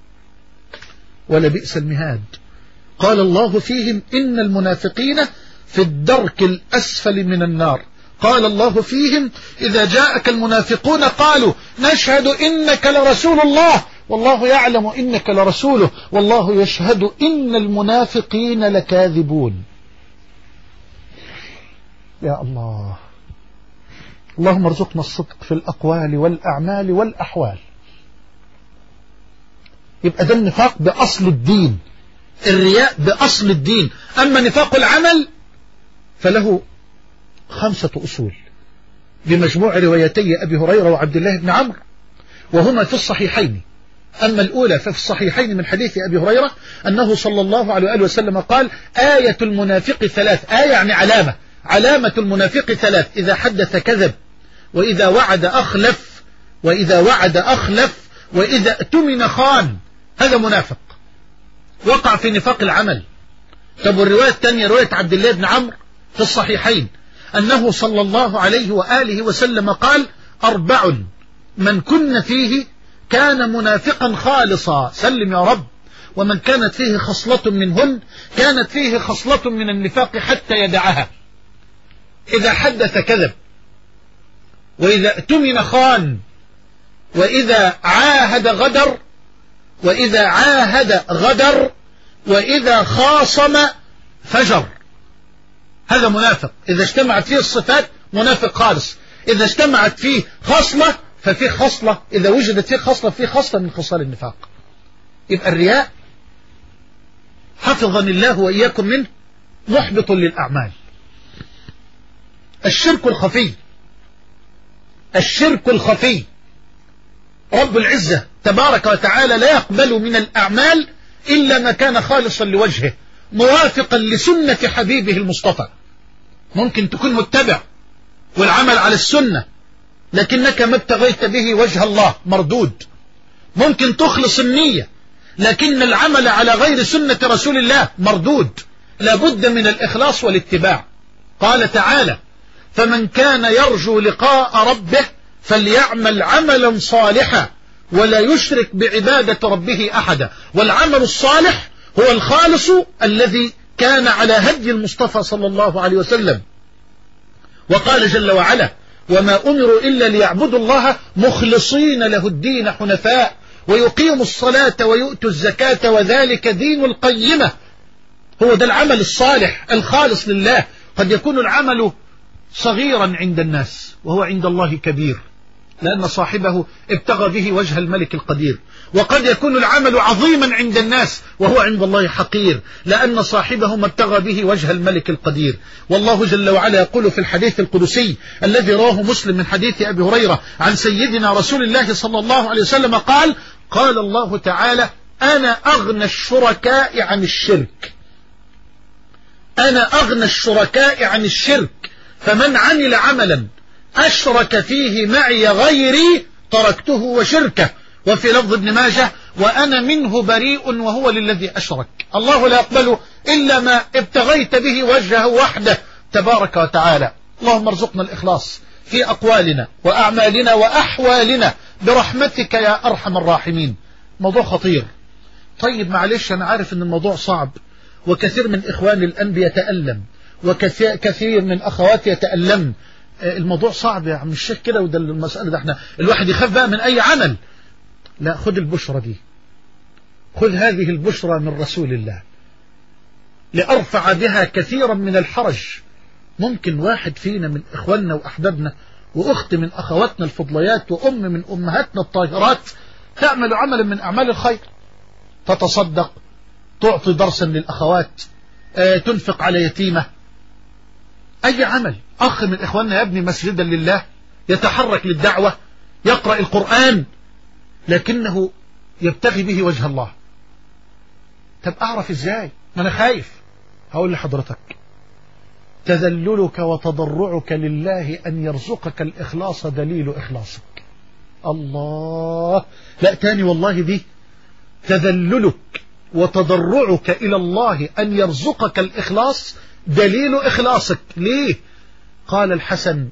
ولبئس المهاد. قال الله فيهم: إن المنافقين في الدرك الأسفل من النار. قال الله فيهم: إذا جاءك المنافقون قالوا نشهد إنك لرسول الله والله يعلم إنك لرسوله والله يشهد إن المنافقين لكاذبون. يا الله، اللهم ارزقنا الصدق في الأقوال والأعمال والأحوال. يبقى ده النفاق بأصل الدين، الرياء بأصل الدين. أما نفاق العمل فله خمسة أصول بمجموع روايتي أبي هريرة وعبد الله بن عمرو، وهما في الصحيحين. أما الأولى ففي الصحيحين من حديث أبي هريرة أنه صلى الله عليه وآله وسلم قال: آية المنافق ثلاث. آية يعني علامة، علامة المنافق ثلاث: إذا حدث كذب، وإذا وعد أخلف، وإذا وعد أخلف، وإذا اؤتمن خان. هذا منافق وقع في نفاق العمل. طب والرواية الثانية رواية عبد الله بن عمرو في الصحيحين أنه صلى الله عليه وآله وسلم قال: أربع من كن فيه كان منافقا خالصا. سلم يا رب. ومن كانت فيه خصلة منهن كانت فيه خصلة من النفاق حتى يدعها: إذا حدث كذب، وإذا اؤتمن خان، وإذا عاهد غدر، وإذا عاهد غدر، وإذا خاصم فجر. هذا منافق. إذا اجتمعت فيه الصفات منافق خالص. إذا اجتمعت فيه خصلة ففيه خصلة، إذا وجدت فيه خصلة فيه خصلة من خصال النفاق. يبقى الرياء حفظني الله وإياكم منه محبط للأعمال. الشرك الخفي، الشرك الخفي رب العزة تبارك وتعالى لا يقبل من الأعمال إلا ما كان خالصا لوجهه موافقا لسنة حبيبه المصطفى. ممكن تكون متبع والعمل على السنة لكنك ما ابتغيت به وجه الله، مردود. ممكن تخلص النية لكن العمل على غير سنة رسول الله، مردود. لابد من الإخلاص والاتباع. قال تعالى: فمن كان يرجو لقاء ربه فليعمل عملا صالحا ولا يشرك بعبادة ربه أحدا. والعمل الصالح هو الخالص الذي كان على هدي المصطفى صلى الله عليه وسلم. وقال جل وعلا: وما أمروا إلا ليعبدوا الله مخلصين له الدين حنفاء ويقيموا الصلاة ويؤتوا الزكاة وذلك دين القيمة. هو ده العمل الصالح الخالص لله. قد يكون العمل صغيرا عند الناس وهو عند الله كبير. لأن صاحبه ابتغى به وجه الملك القدير. وقد يكون العمل عظيما عند الناس وهو عند الله حقير، لأن صاحبه ما ابتغى به وجه الملك القدير. والله جل وعلا يقول في الحديث القدسي الذي رواه مسلم من حديث أبي هريرة عن سيدنا رسول الله صلى الله عليه وسلم قال: قال الله تعالى: أنا أغنى الشركاء عن الشرك، أنا أغنى الشركاء عن الشرك، فمن عمل عملا أشرك فيه معي غيري تركته وشركه. وفي لفظ ابن ماجه: وأنا منه بريء وهو للذي أشرك. الله لا يقبل إلا ما ابتغيت به وجهه وحده تبارك وتعالى. اللهم ارزقنا الإخلاص في أقوالنا وأعمالنا وأحوالنا برحمتك يا أرحم الراحمين. موضوع خطير. طيب معلش، أنا عارف أن الموضوع صعب، وكثير من إخواني الآن يتألم، وكثير من أخواتي يتألم. الموضوع صعب يا عم الشيخ كده، وده المسألة ده احنا الواحد يخاف بقى من أي عمل. لا، خذ البشرة دي، خذ هذه البشرة من رسول الله لأرفع بها كثيرا من الحرج. ممكن واحد فينا من إخواننا وأحبابنا وأخت من أخواتنا الفضليات وأم من أمهاتنا الطاهرات تعمل عملا من أعمال الخير، تتصدق، تعطي درسا للأخوات، اه تنفق على يتيمة، أي عمل. أخ من إخواننا يبني مسجدا لله، يتحرك للدعوة، يقرأ القرآن، لكنه يبتغي به وجه الله. طب أعرف إزاي؟ ما أنا خايف. هقول لحضرتك: تذللك وتضرعك لله أن يرزقك الإخلاص دليل إخلاصك. الله، لا تاني والله دي. تذللك وتضرعك إلى الله أن يرزقك الإخلاص دليل إخلاصك. ليه؟ قال الحسن: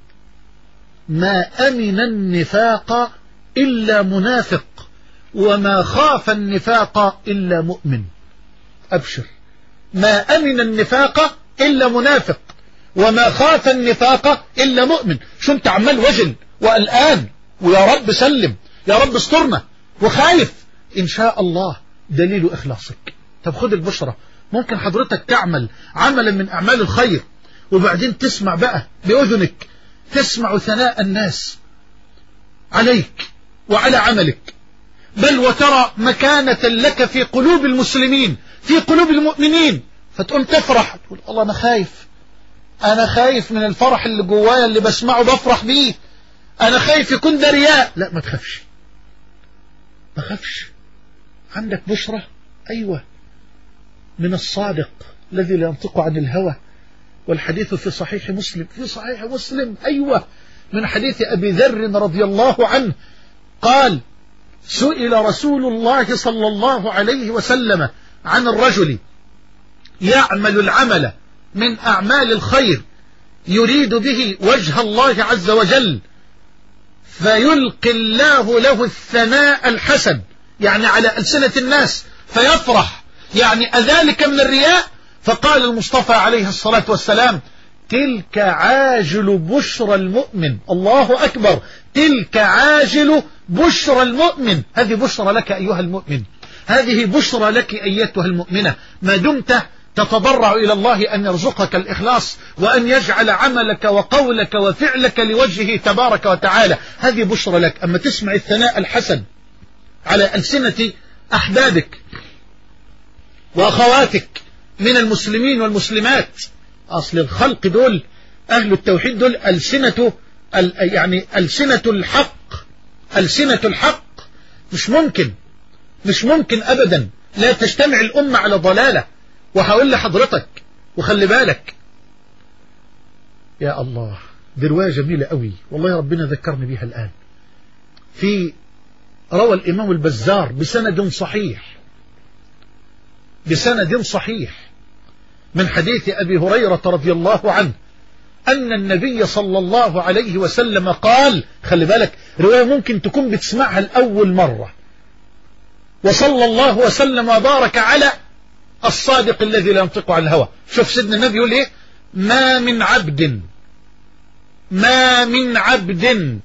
ما أمن النفاق إلا منافق، وما خاف النفاق إلا مؤمن. أبشر، ما أمن النفاق إلا منافق، وما خاف النفاق إلا مؤمن. شو انت عمال وجل وقلقان ويا رب سلم، يا رب استرنا، وخايف؟ إن شاء الله دليل إخلاصك. طب خد البشرة. ممكن حضرتك تعمل عملا من أعمال الخير وبعدين تسمع بقى بأذنك، تسمع ثناء الناس عليك وعلى عملك، بل وترى مكانة لك في قلوب المسلمين، في قلوب المؤمنين، فتقوم تفرح، تقول: الله أنا خايف، أنا خايف من الفرح اللي جوايا اللي بسمعه بفرح بيه، أنا خايف يكون ده رياء. لا، ما تخافش، ما تخافش. عندك بشرة، أيوة، من الصادق الذي لا ينطق عن الهوى، والحديث في صحيح مسلم، في صحيح مسلم، أيوة، من حديث أبي ذر رضي الله عنه قال: سئل رسول الله صلى الله عليه وسلم عن الرجل يعمل العمل من أعمال الخير يريد به وجه الله عز وجل، فيلقي الله له الثناء الحسن، يعني على ألسنة الناس، فيفرح، يعني أذلك من الرياء؟ فقال المصطفى عليه الصلاة والسلام: تلك عاجل بشرى المؤمن. الله أكبر، تلك عاجل بشرى المؤمن. هذه بشرى لك أيها المؤمن، هذه بشرى لك أيتها المؤمنة، ما دمت تتضرع إلى الله أن يرزقك الإخلاص وأن يجعل عملك وقولك وفعلك لوجهه تبارك وتعالى. هذه بشرى لك. أما تسمع الثناء الحسن على ألسنة أحبابك وأخواتك من المسلمين والمسلمات، أصل الخلق دول أهل التوحيد دول ألسنة، يعني ألسنة الحق، ألسنة الحق. مش ممكن، مش ممكن أبدا لا تجتمع الأمة على ضلالة. وهقول لحضرتك، وخلي بالك يا الله، دي رواية جميلة قوي والله، ربنا ذكرني بها الآن. في روى الإمام البزار بسند صحيح، بسند صحيح من حديث أبي هريرة رضي الله عنه أن النبي صلى الله عليه وسلم قال، خلي بالك رواية ممكن تكون بتسمعها الأول مرة، وصلى الله وسلم وبارك على الصادق الذي لا ينطق عن الهوى. شوف سيدنا النبي يقول ايه: ما من عبد ما من عبد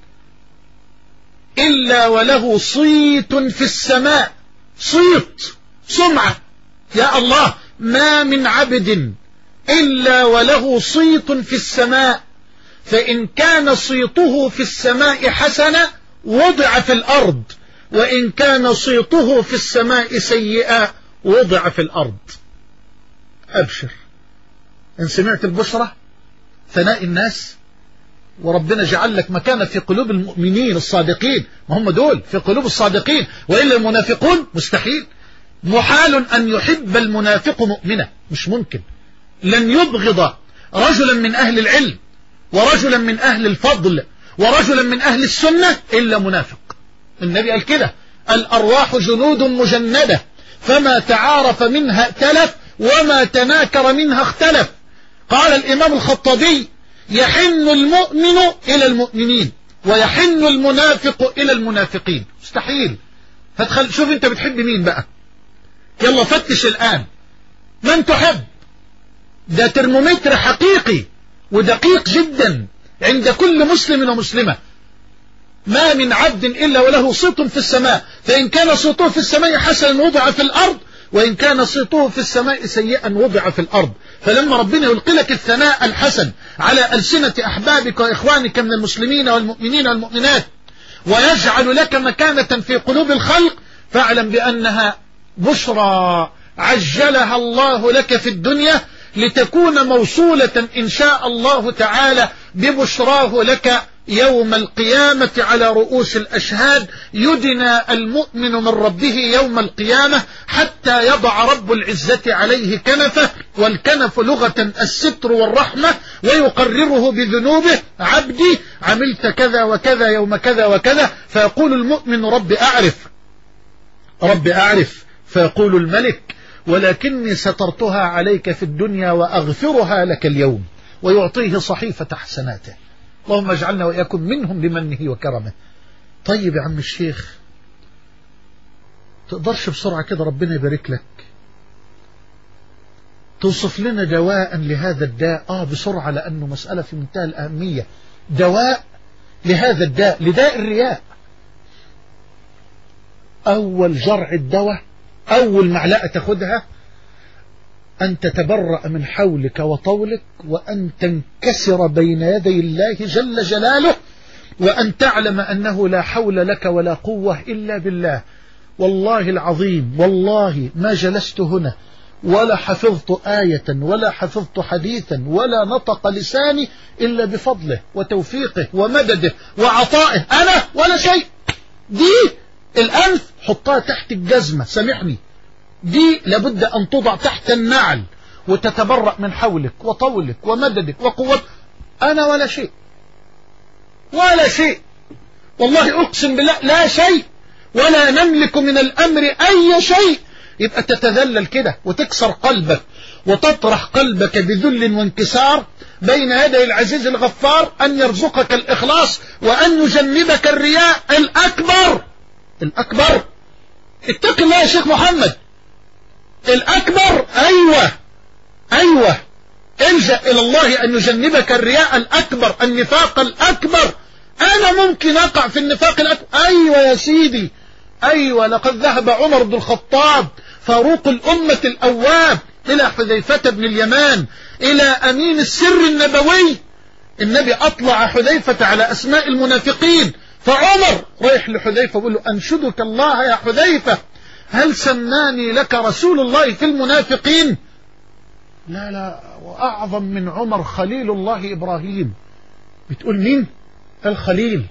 إلا وله صيت في السماء، صيت، سمعة، يا الله، ما من عبد إلا وله صيت في السماء، فإن كان صيته في السماء حسنة وضع في الأرض، وإن كان صيته في السماء سيئا وضع في الأرض. أبشر إن سمعت البشرة ثناء الناس، وربنا جعل لك مكانة في قلوب المؤمنين الصادقين، ما هم دول في قلوب الصادقين، وإلا المنافقون مستحيل. محال أن يحب المنافق مؤمنة، مش ممكن. لن يبغض رجلا من أهل العلم ورجلا من أهل الفضل ورجلا من أهل السنة إلا منافق. النبي قال كده: الأرواح جنود مجندة، فما تعارف منها ائتلف وما تناكر منها اختلف. قال الإمام الخطابي: يحن المؤمن إلى المؤمنين ويحن المنافق إلى المنافقين. مستحيل. فتخل شوف انت بتحب مين بقى، يلا فتش الآن من تحب. ده ترمومتر حقيقي ودقيق جدا عند كل مسلم ومسلمة. ما من عبد إلا وله صوت في السماء، فإن كان صوته في السماء حسنا وضع في الأرض، وإن كان صوته في السماء سيئا وضع في الأرض. فلما ربنا يلقي لك الثناء الحسن على ألسنة أحبابك وإخوانك من المسلمين والمؤمنين والمؤمنات، ويجعل لك مكانة في قلوب الخلق، فاعلم بأنها بشرى عجلها الله لك في الدنيا، لتكون موصولة إن شاء الله تعالى ببشراه لك يوم القيامة على رؤوس الأشهاد. يدنى المؤمن من ربه يوم القيامة حتى يضع رب العزة عليه كنفه، والكنف لغة الستر والرحمة، ويقرره بذنوبه: عبدي عملت كذا وكذا يوم كذا وكذا، فيقول المؤمن: رب أعرف رب أعرف فيقول الملك: ولكني سترتها عليك في الدنيا وأغفرها لك اليوم، ويعطيه صحيفة حسناته. اللهم اجعلنا وإياكم منهم بمنه وكرمه. طيب يا عم الشيخ، تقدرش بسرعة كده ربنا يبارك لك توصف لنا دواء لهذا الداء؟ آه بسرعة، لأنه مسألة في منتهى الأهمية. دواء لهذا الداء، لداء الرياء. أول جرع الدواء، أول معلقة تاخدها، أن تتبرأ من حولك وطولك، وأن تنكسر بين يدي الله جل جلاله، وأن تعلم أنه لا حول لك ولا قوة إلا بالله. والله العظيم، والله ما جلست هنا ولا حفظت آية ولا حفظت حديثا ولا نطق لساني إلا بفضله وتوفيقه ومدده وعطائه. أنا ولا شيء. دي الأنف حطها تحت الجزمة، سامحني، دي لابد أن توضع تحت النعل، وتتبرأ من حولك وطولك ومددك وقوتك. أنا ولا شيء، ولا شيء، والله أقسم بالله لا شيء، ولا نملك من الأمر أي شيء. يبقى تتذلل كده وتكسر قلبك وتطرح قلبك بذل وانكسار بين يدي العزيز الغفار، أن يرزقك الإخلاص وأن يجنبك الرياء الأكبر. الأكبر، اتق الله يا شيخ محمد، الأكبر. أيوة أيوة الجأ إلى الله أن يجنبك الرياء الأكبر، النفاق الأكبر. أنا ممكن أقع في النفاق الأكبر، أيوة يا سيدي، أيوة. لقد ذهب عمر بن الخطاب فاروق الأمة الأواب إلى حذيفة بن اليمان، إلى أمين السر النبوي. النبي أطلع حذيفة على أسماء المنافقين، فعمر رايح لحذيفة ويقول له: أنشدك الله يا حذيفة، هل سماني لك رسول الله في المنافقين؟ لا لا، وأعظم من عمر خليل الله إبراهيم. بتقول مين؟ الخليل،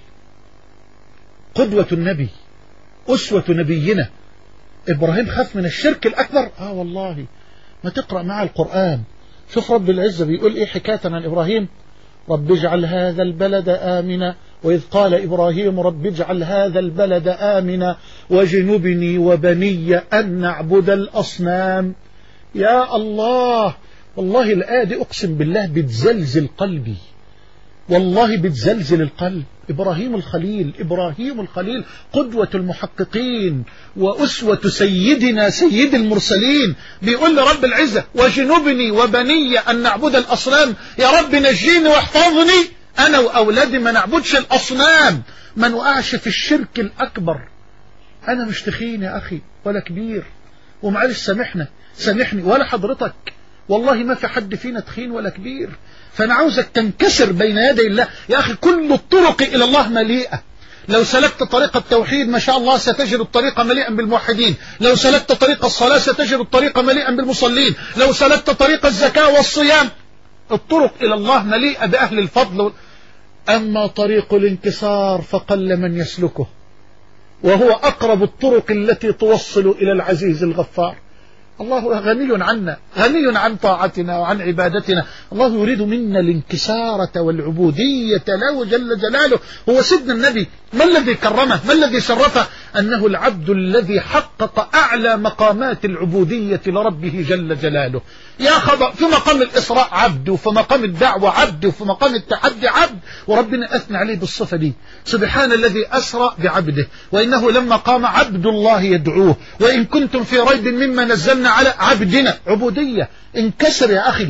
قدوة النبي، أسوة نبينا. إبراهيم خاف من الشرك الأكبر. آه والله، ما تقرأ مع القرآن، شوف رب العزة بيقول إيه حكاية عن إبراهيم: رب اجعل هذا البلد آمنا، وإذ قال إبراهيم رب اجعل هذا البلد آمنا وجنبني وبني أن نعبد الأصنام. يا الله، والله الآية دي أقسم بالله بتزلزل قلبي، والله بتزلزل القلب. إبراهيم الخليل، إبراهيم الخليل قدوة المحققين وأسوة سيدنا سيد المرسلين، بيقول لرب العزة: وجنبني وبني أن نعبد الأصنام. يا رب نجيني واحفظني أنا وأولادي ما نعبدش الأصنام، ما نوقعش في الشرك الأكبر. أنا مش تخين يا أخي ولا كبير، ومعلش سامحنا سامحني ولا حضرتك، والله ما في حد فينا تخين ولا كبير. فأنا عاوزك تنكسر بين يدي الله يا أخي. كل الطرق إلى الله مليئة، لو سلكت طريق التوحيد ما شاء الله ستجد الطريق مليئا بالموحدين، لو سلكت طريق الصلاة ستجد الطريق مليئا بالمصلين، لو سلكت طريق الزكاة والصيام الطرق إلى الله مليئة بأهل الفضل. أما طريق الانكسار فقل من يسلكه، وهو أقرب الطرق التي توصل إلى العزيز الغفار. الله غني عنا، غني عن طاعتنا وعن عبادتنا. الله يريد منا الانكسارة والعبودية له جل جلاله. هو سيدنا النبي ما الذي كرمه، ما الذي شرفه؟ أنه العبد الذي حقق أعلى مقامات العبودية لربه جل جلاله. يا خبر، في مقام الإسراء عبد، وفي مقام الدعوة عبد، وفي مقام التحدي عبد، وربنا أثنى عليه بالصفة دي: سبحان الذي أسرى بعبده وإنه لما قام عبد الله يدعوه وإن كنتم في ريب مما نزلنا على عبدنا. عبودية. انكسر يا أخي،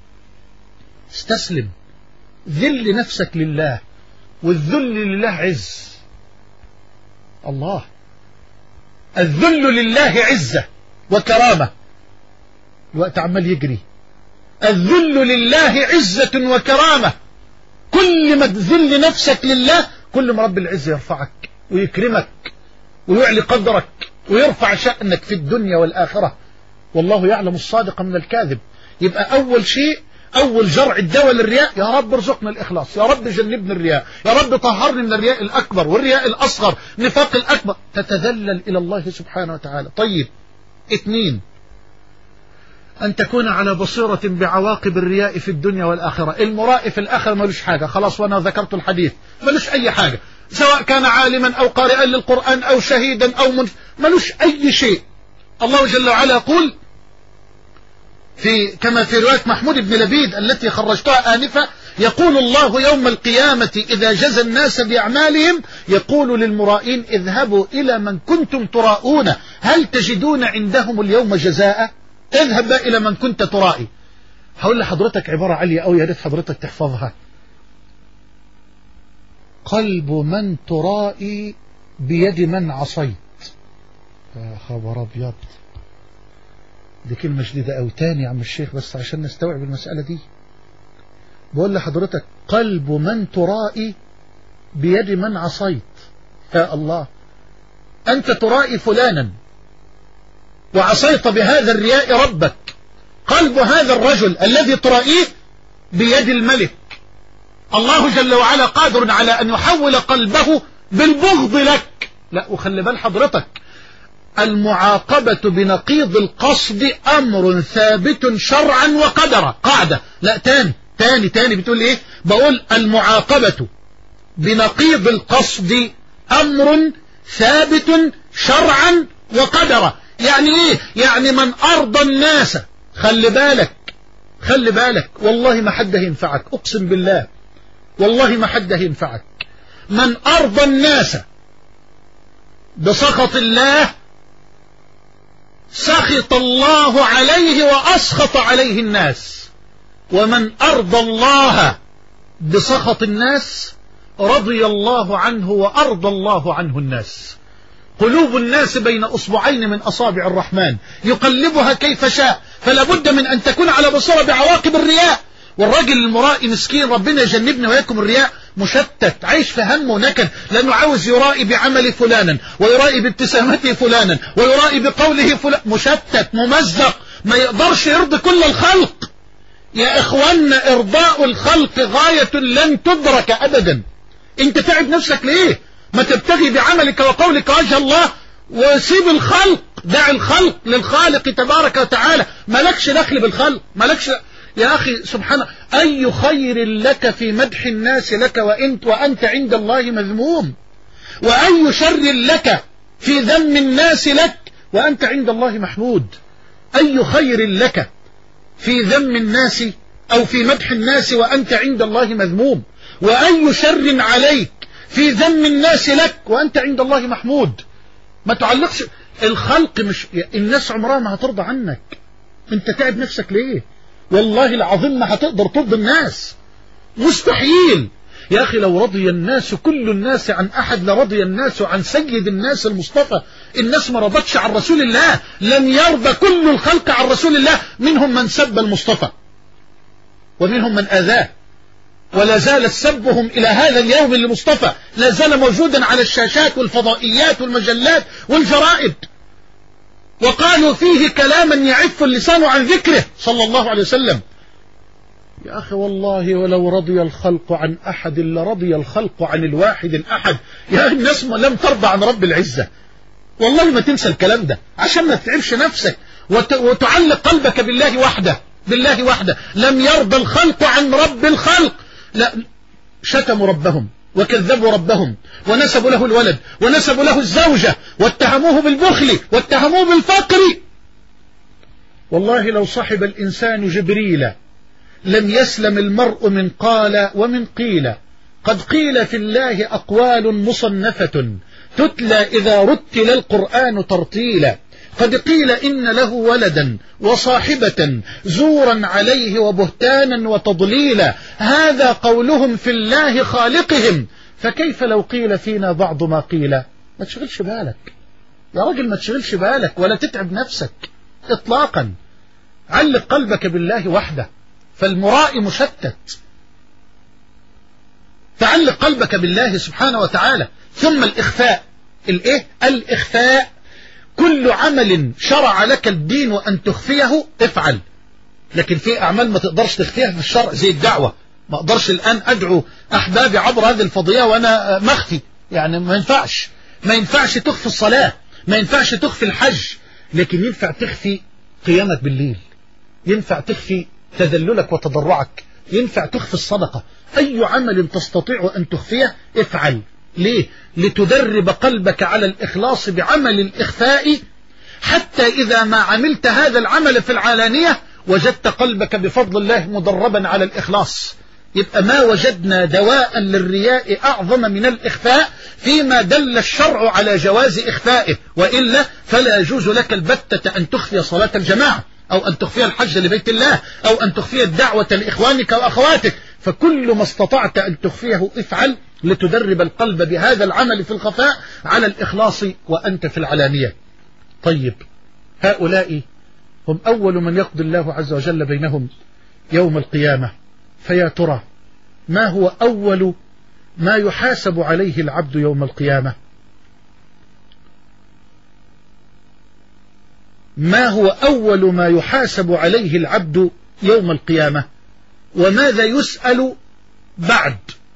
استسلم، ذل نفسك لله، والذل لله عز. الله، الذل لله عزة وكرامة. الوقت عمال يجري. الذل لله عزة وكرامة. كل ما تذل نفسك لله كل ما رب العزة يرفعك ويكرمك ويعلي قدرك ويرفع شأنك في الدنيا والآخرة. والله يعلم الصادق من الكاذب. يبقى أول شيء، أول جرع الدواء للرياء: يا رب ارزقنا الإخلاص، يا رب جنبنا الرياء، يا رب طهرني من الرياء الأكبر والرياء الأصغر، نفاق الأكبر. تتذلل إلى الله سبحانه وتعالى. طيب، اثنين: أن تكون على بصيرة بعواقب الرياء في الدنيا والآخرة. المرائي في الآخرة ملوش حاجة، خلاص، وأنا ذكرت الحديث، ملوش أي حاجة، سواء كان عالما أو قارئا للقرآن أو شهيدا أو منف... ملوش أي شيء. الله جل وعلا يقول في كما في رواية محمود بن لبيد التي خرجتها آنفة: يقول الله يوم القيامة إذا جزى الناس بأعمالهم يقول للمرائين: اذهبوا إلى من كنتم تراءون هل تجدون عندهم اليوم جزاء؟ اذهب إلى من كنت ترائي. هقول لحضرتك عبارة عالية أوي، يا ريت حضرتك تحفظها: قلب من ترائي بيد من عصيت. يا خبر أبيض، دي كلمة شديدة أوي. تاني يا عم الشيخ بس عشان نستوعب المسألة دي. بقول لحضرتك: قلب من ترائي بيد من عصيت. يا الله، أنت ترائي فلانا وعصيت بهذا الرياء ربك. قلب هذا الرجل الذي ترائيه بيد الملك. الله جل وعلا قادر على أن يحول قلبه بالبغض لك. لا، وخلي بال حضرتك، المعاقبة بنقيض القصد أمر ثابت شرعا وقدرا. قاعدة. لا، تاني تاني تاني بتقول ايه؟ بقول المعاقبة بنقيض القصد أمر ثابت شرعا وقدرا. يعني ايه؟ يعني من أرضى الناس، خلي بالك خلي بالك والله ما حد هينفعك، أقسم بالله والله ما حد هينفعك. من أرضى الناس بسخط الله سخط الله عليه وأسخط عليه الناس، ومن أرضى الله بسخط الناس رضي الله عنه وأرضى الله عنه الناس. قلوب الناس بين أصبعين من أصابع الرحمن يقلبها كيف شاء، فلا بد من أن تكون على بصيرة بعواقب الرياء. والراجل المرائي مسكين، ربنا يجنبنا وياكم الرياء، مشتت، عايش في هم ونكد، لأنه عاوز يرائي بعمل فلانا ويرائي بابتسامته فلانا ويرائي بقوله فلان، مشتت ممزق، ما يقدرش يرضي كل الخلق. يا إخوانا، إرضاء الخلق غاية لن تدرك أبدا. أنت تعب نفسك ليه؟ ما تبتغي بعملك وقولك وجه الله وسيب الخلق، دع الخلق للخالق تبارك وتعالى، مالكش دخل بالخلق، مالكش. يا أخي سبحانه، أي خير لك في مدح الناس لك وأنت, وأنت عند الله مذموم، وأي شر لك في ذم الناس لك وأنت عند الله محمود. أي خير لك في ذم الناس أو في مدح الناس وأنت عند الله مذموم، وأي شر عليك في ذم الناس لك وأنت عند الله محمود. ما تعلقش الخلق، مش الناس عمرها ما هترضى عنك. انت تعب نفسك ليه؟ والله العظيم ما هتقدر ترضي الناس، مستحيل. يا أخي لو رضي الناس كل الناس عن أحد لرضي الناس عن سيد الناس المصطفى. الناس ما رضتش عن رسول الله، لن يرضى كل الخلق عن رسول الله. منهم من سب المصطفى ومنهم من آذاه. ولا زال سبهم إلى هذا اليوم المصطفى لا زال موجودا على الشاشات والفضائيات والمجلات والجرائد، وقالوا فيه كلاما يعف اللسان عن ذكره صلى الله عليه وسلم. يا أخي والله ولو رضي الخلق عن أحد لرضي الخلق عن الواحد الأحد. يا الناس لم ترضى عن رب العزة. والله ما تنسى الكلام ده عشان ما تتعبش نفسك وت... وتعلق قلبك بالله وحده. بالله وحده لم يرضى الخلق عن رب الخلق. لا، شتموا ربهم وكذبوا ربهم ونسبوا له الولد ونسبوا له الزوجة واتهموه بالبخل واتهموه بالفقر. والله لو صحب الإنسان جبريل لم يسلم المرء من قال ومن قيل. قد قيل في الله أقوال مصنفة تتلى إذا رتل القرآن ترتيلا. قد قيل إن له ولدا وصاحبة زورا عليه وبهتانا وتضليلا. هذا قولهم في الله خالقهم، فكيف لو قيل فينا بعض ما قيل. ما تشغلش بالك يا رجل، ما تشغلش بالك ولا تتعب نفسك إطلاقا. علق قلبك بالله وحده، فالمراء مشتت. تعلق قلبك بالله سبحانه وتعالى. ثم الإخفاء. الإيه؟ الإخفاء. كل عمل شرع لك الدين وأن تخفيه افعل، لكن في أعمال ما تقدرش تخفيها في الشرع زي الدعوة. ما أقدرش الآن أدعو أحبابي عبر هذه الفضية وأنا مخفي، يعني ما ينفعش. ما ينفعش تخفي الصلاة، ما ينفعش تخفي الحج، لكن ينفع تخفي قيامك بالليل، ينفع تخفي تذللك وتضرعك، ينفع تخفي الصدقة. أي عمل تستطيع أن تخفيه افعل. ليه؟ لتدرب قلبك على الإخلاص بعمل الإخفاء، حتى إذا ما عملت هذا العمل في العلانية وجدت قلبك بفضل الله مدربا على الإخلاص. يبقى ما وجدنا دواء للرياء أعظم من الإخفاء فيما دل الشرع على جواز إخفائه، وإلا فلا يجوز لك البتة أن تخفي صلاة الجماعة، أو أن تخفي الحج لبيت الله، أو أن تخفي الدعوة لإخوانك وأخواتك. فكل ما استطعت أن تخفيه افعل، لتدرب القلب بهذا العمل في الخفاء على الإخلاص وأنت في العلانية. طيب، هؤلاء هم أول من يقضي الله عز وجل بينهم يوم القيامة. فيا ترى ما هو أول ما يحاسب عليه العبد يوم القيامة؟ ما هو أول ما يحاسب عليه العبد يوم القيامة؟ وماذا يسأل بعد؟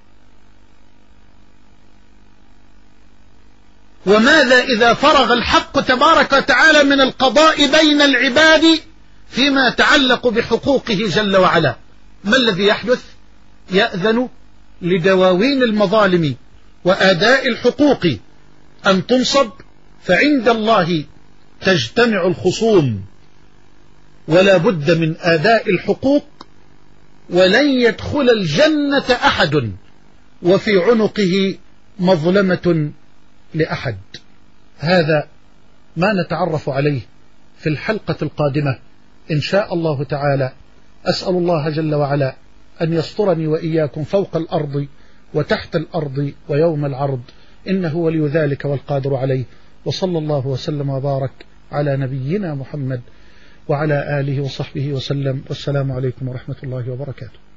وماذا إذا فرغ الحق تبارك وتعالى من القضاء بين العباد فيما يتعلق بحقوقه جل وعلا؟ ما الذي يحدث؟ يأذن لدواوين المظالم وآداء الحقوق أن تنصب، فعند الله تجتمع الخصوم، ولا بد من آداء الحقوق، ولن يدخل الجنة أحد وفي عنقه مظلمة لأحد. هذا ما نتعرف عليه في الحلقة القادمة إن شاء الله تعالى. أسأل الله جل وعلا أن يسترني وإياكم فوق الأرض وتحت الأرض ويوم العرض، إنه ولي ذلك والقادر عليه. وصلى الله وسلم وبارك على نبينا محمد وعلى آله وصحبه وسلم، والسلام عليكم ورحمة الله وبركاته.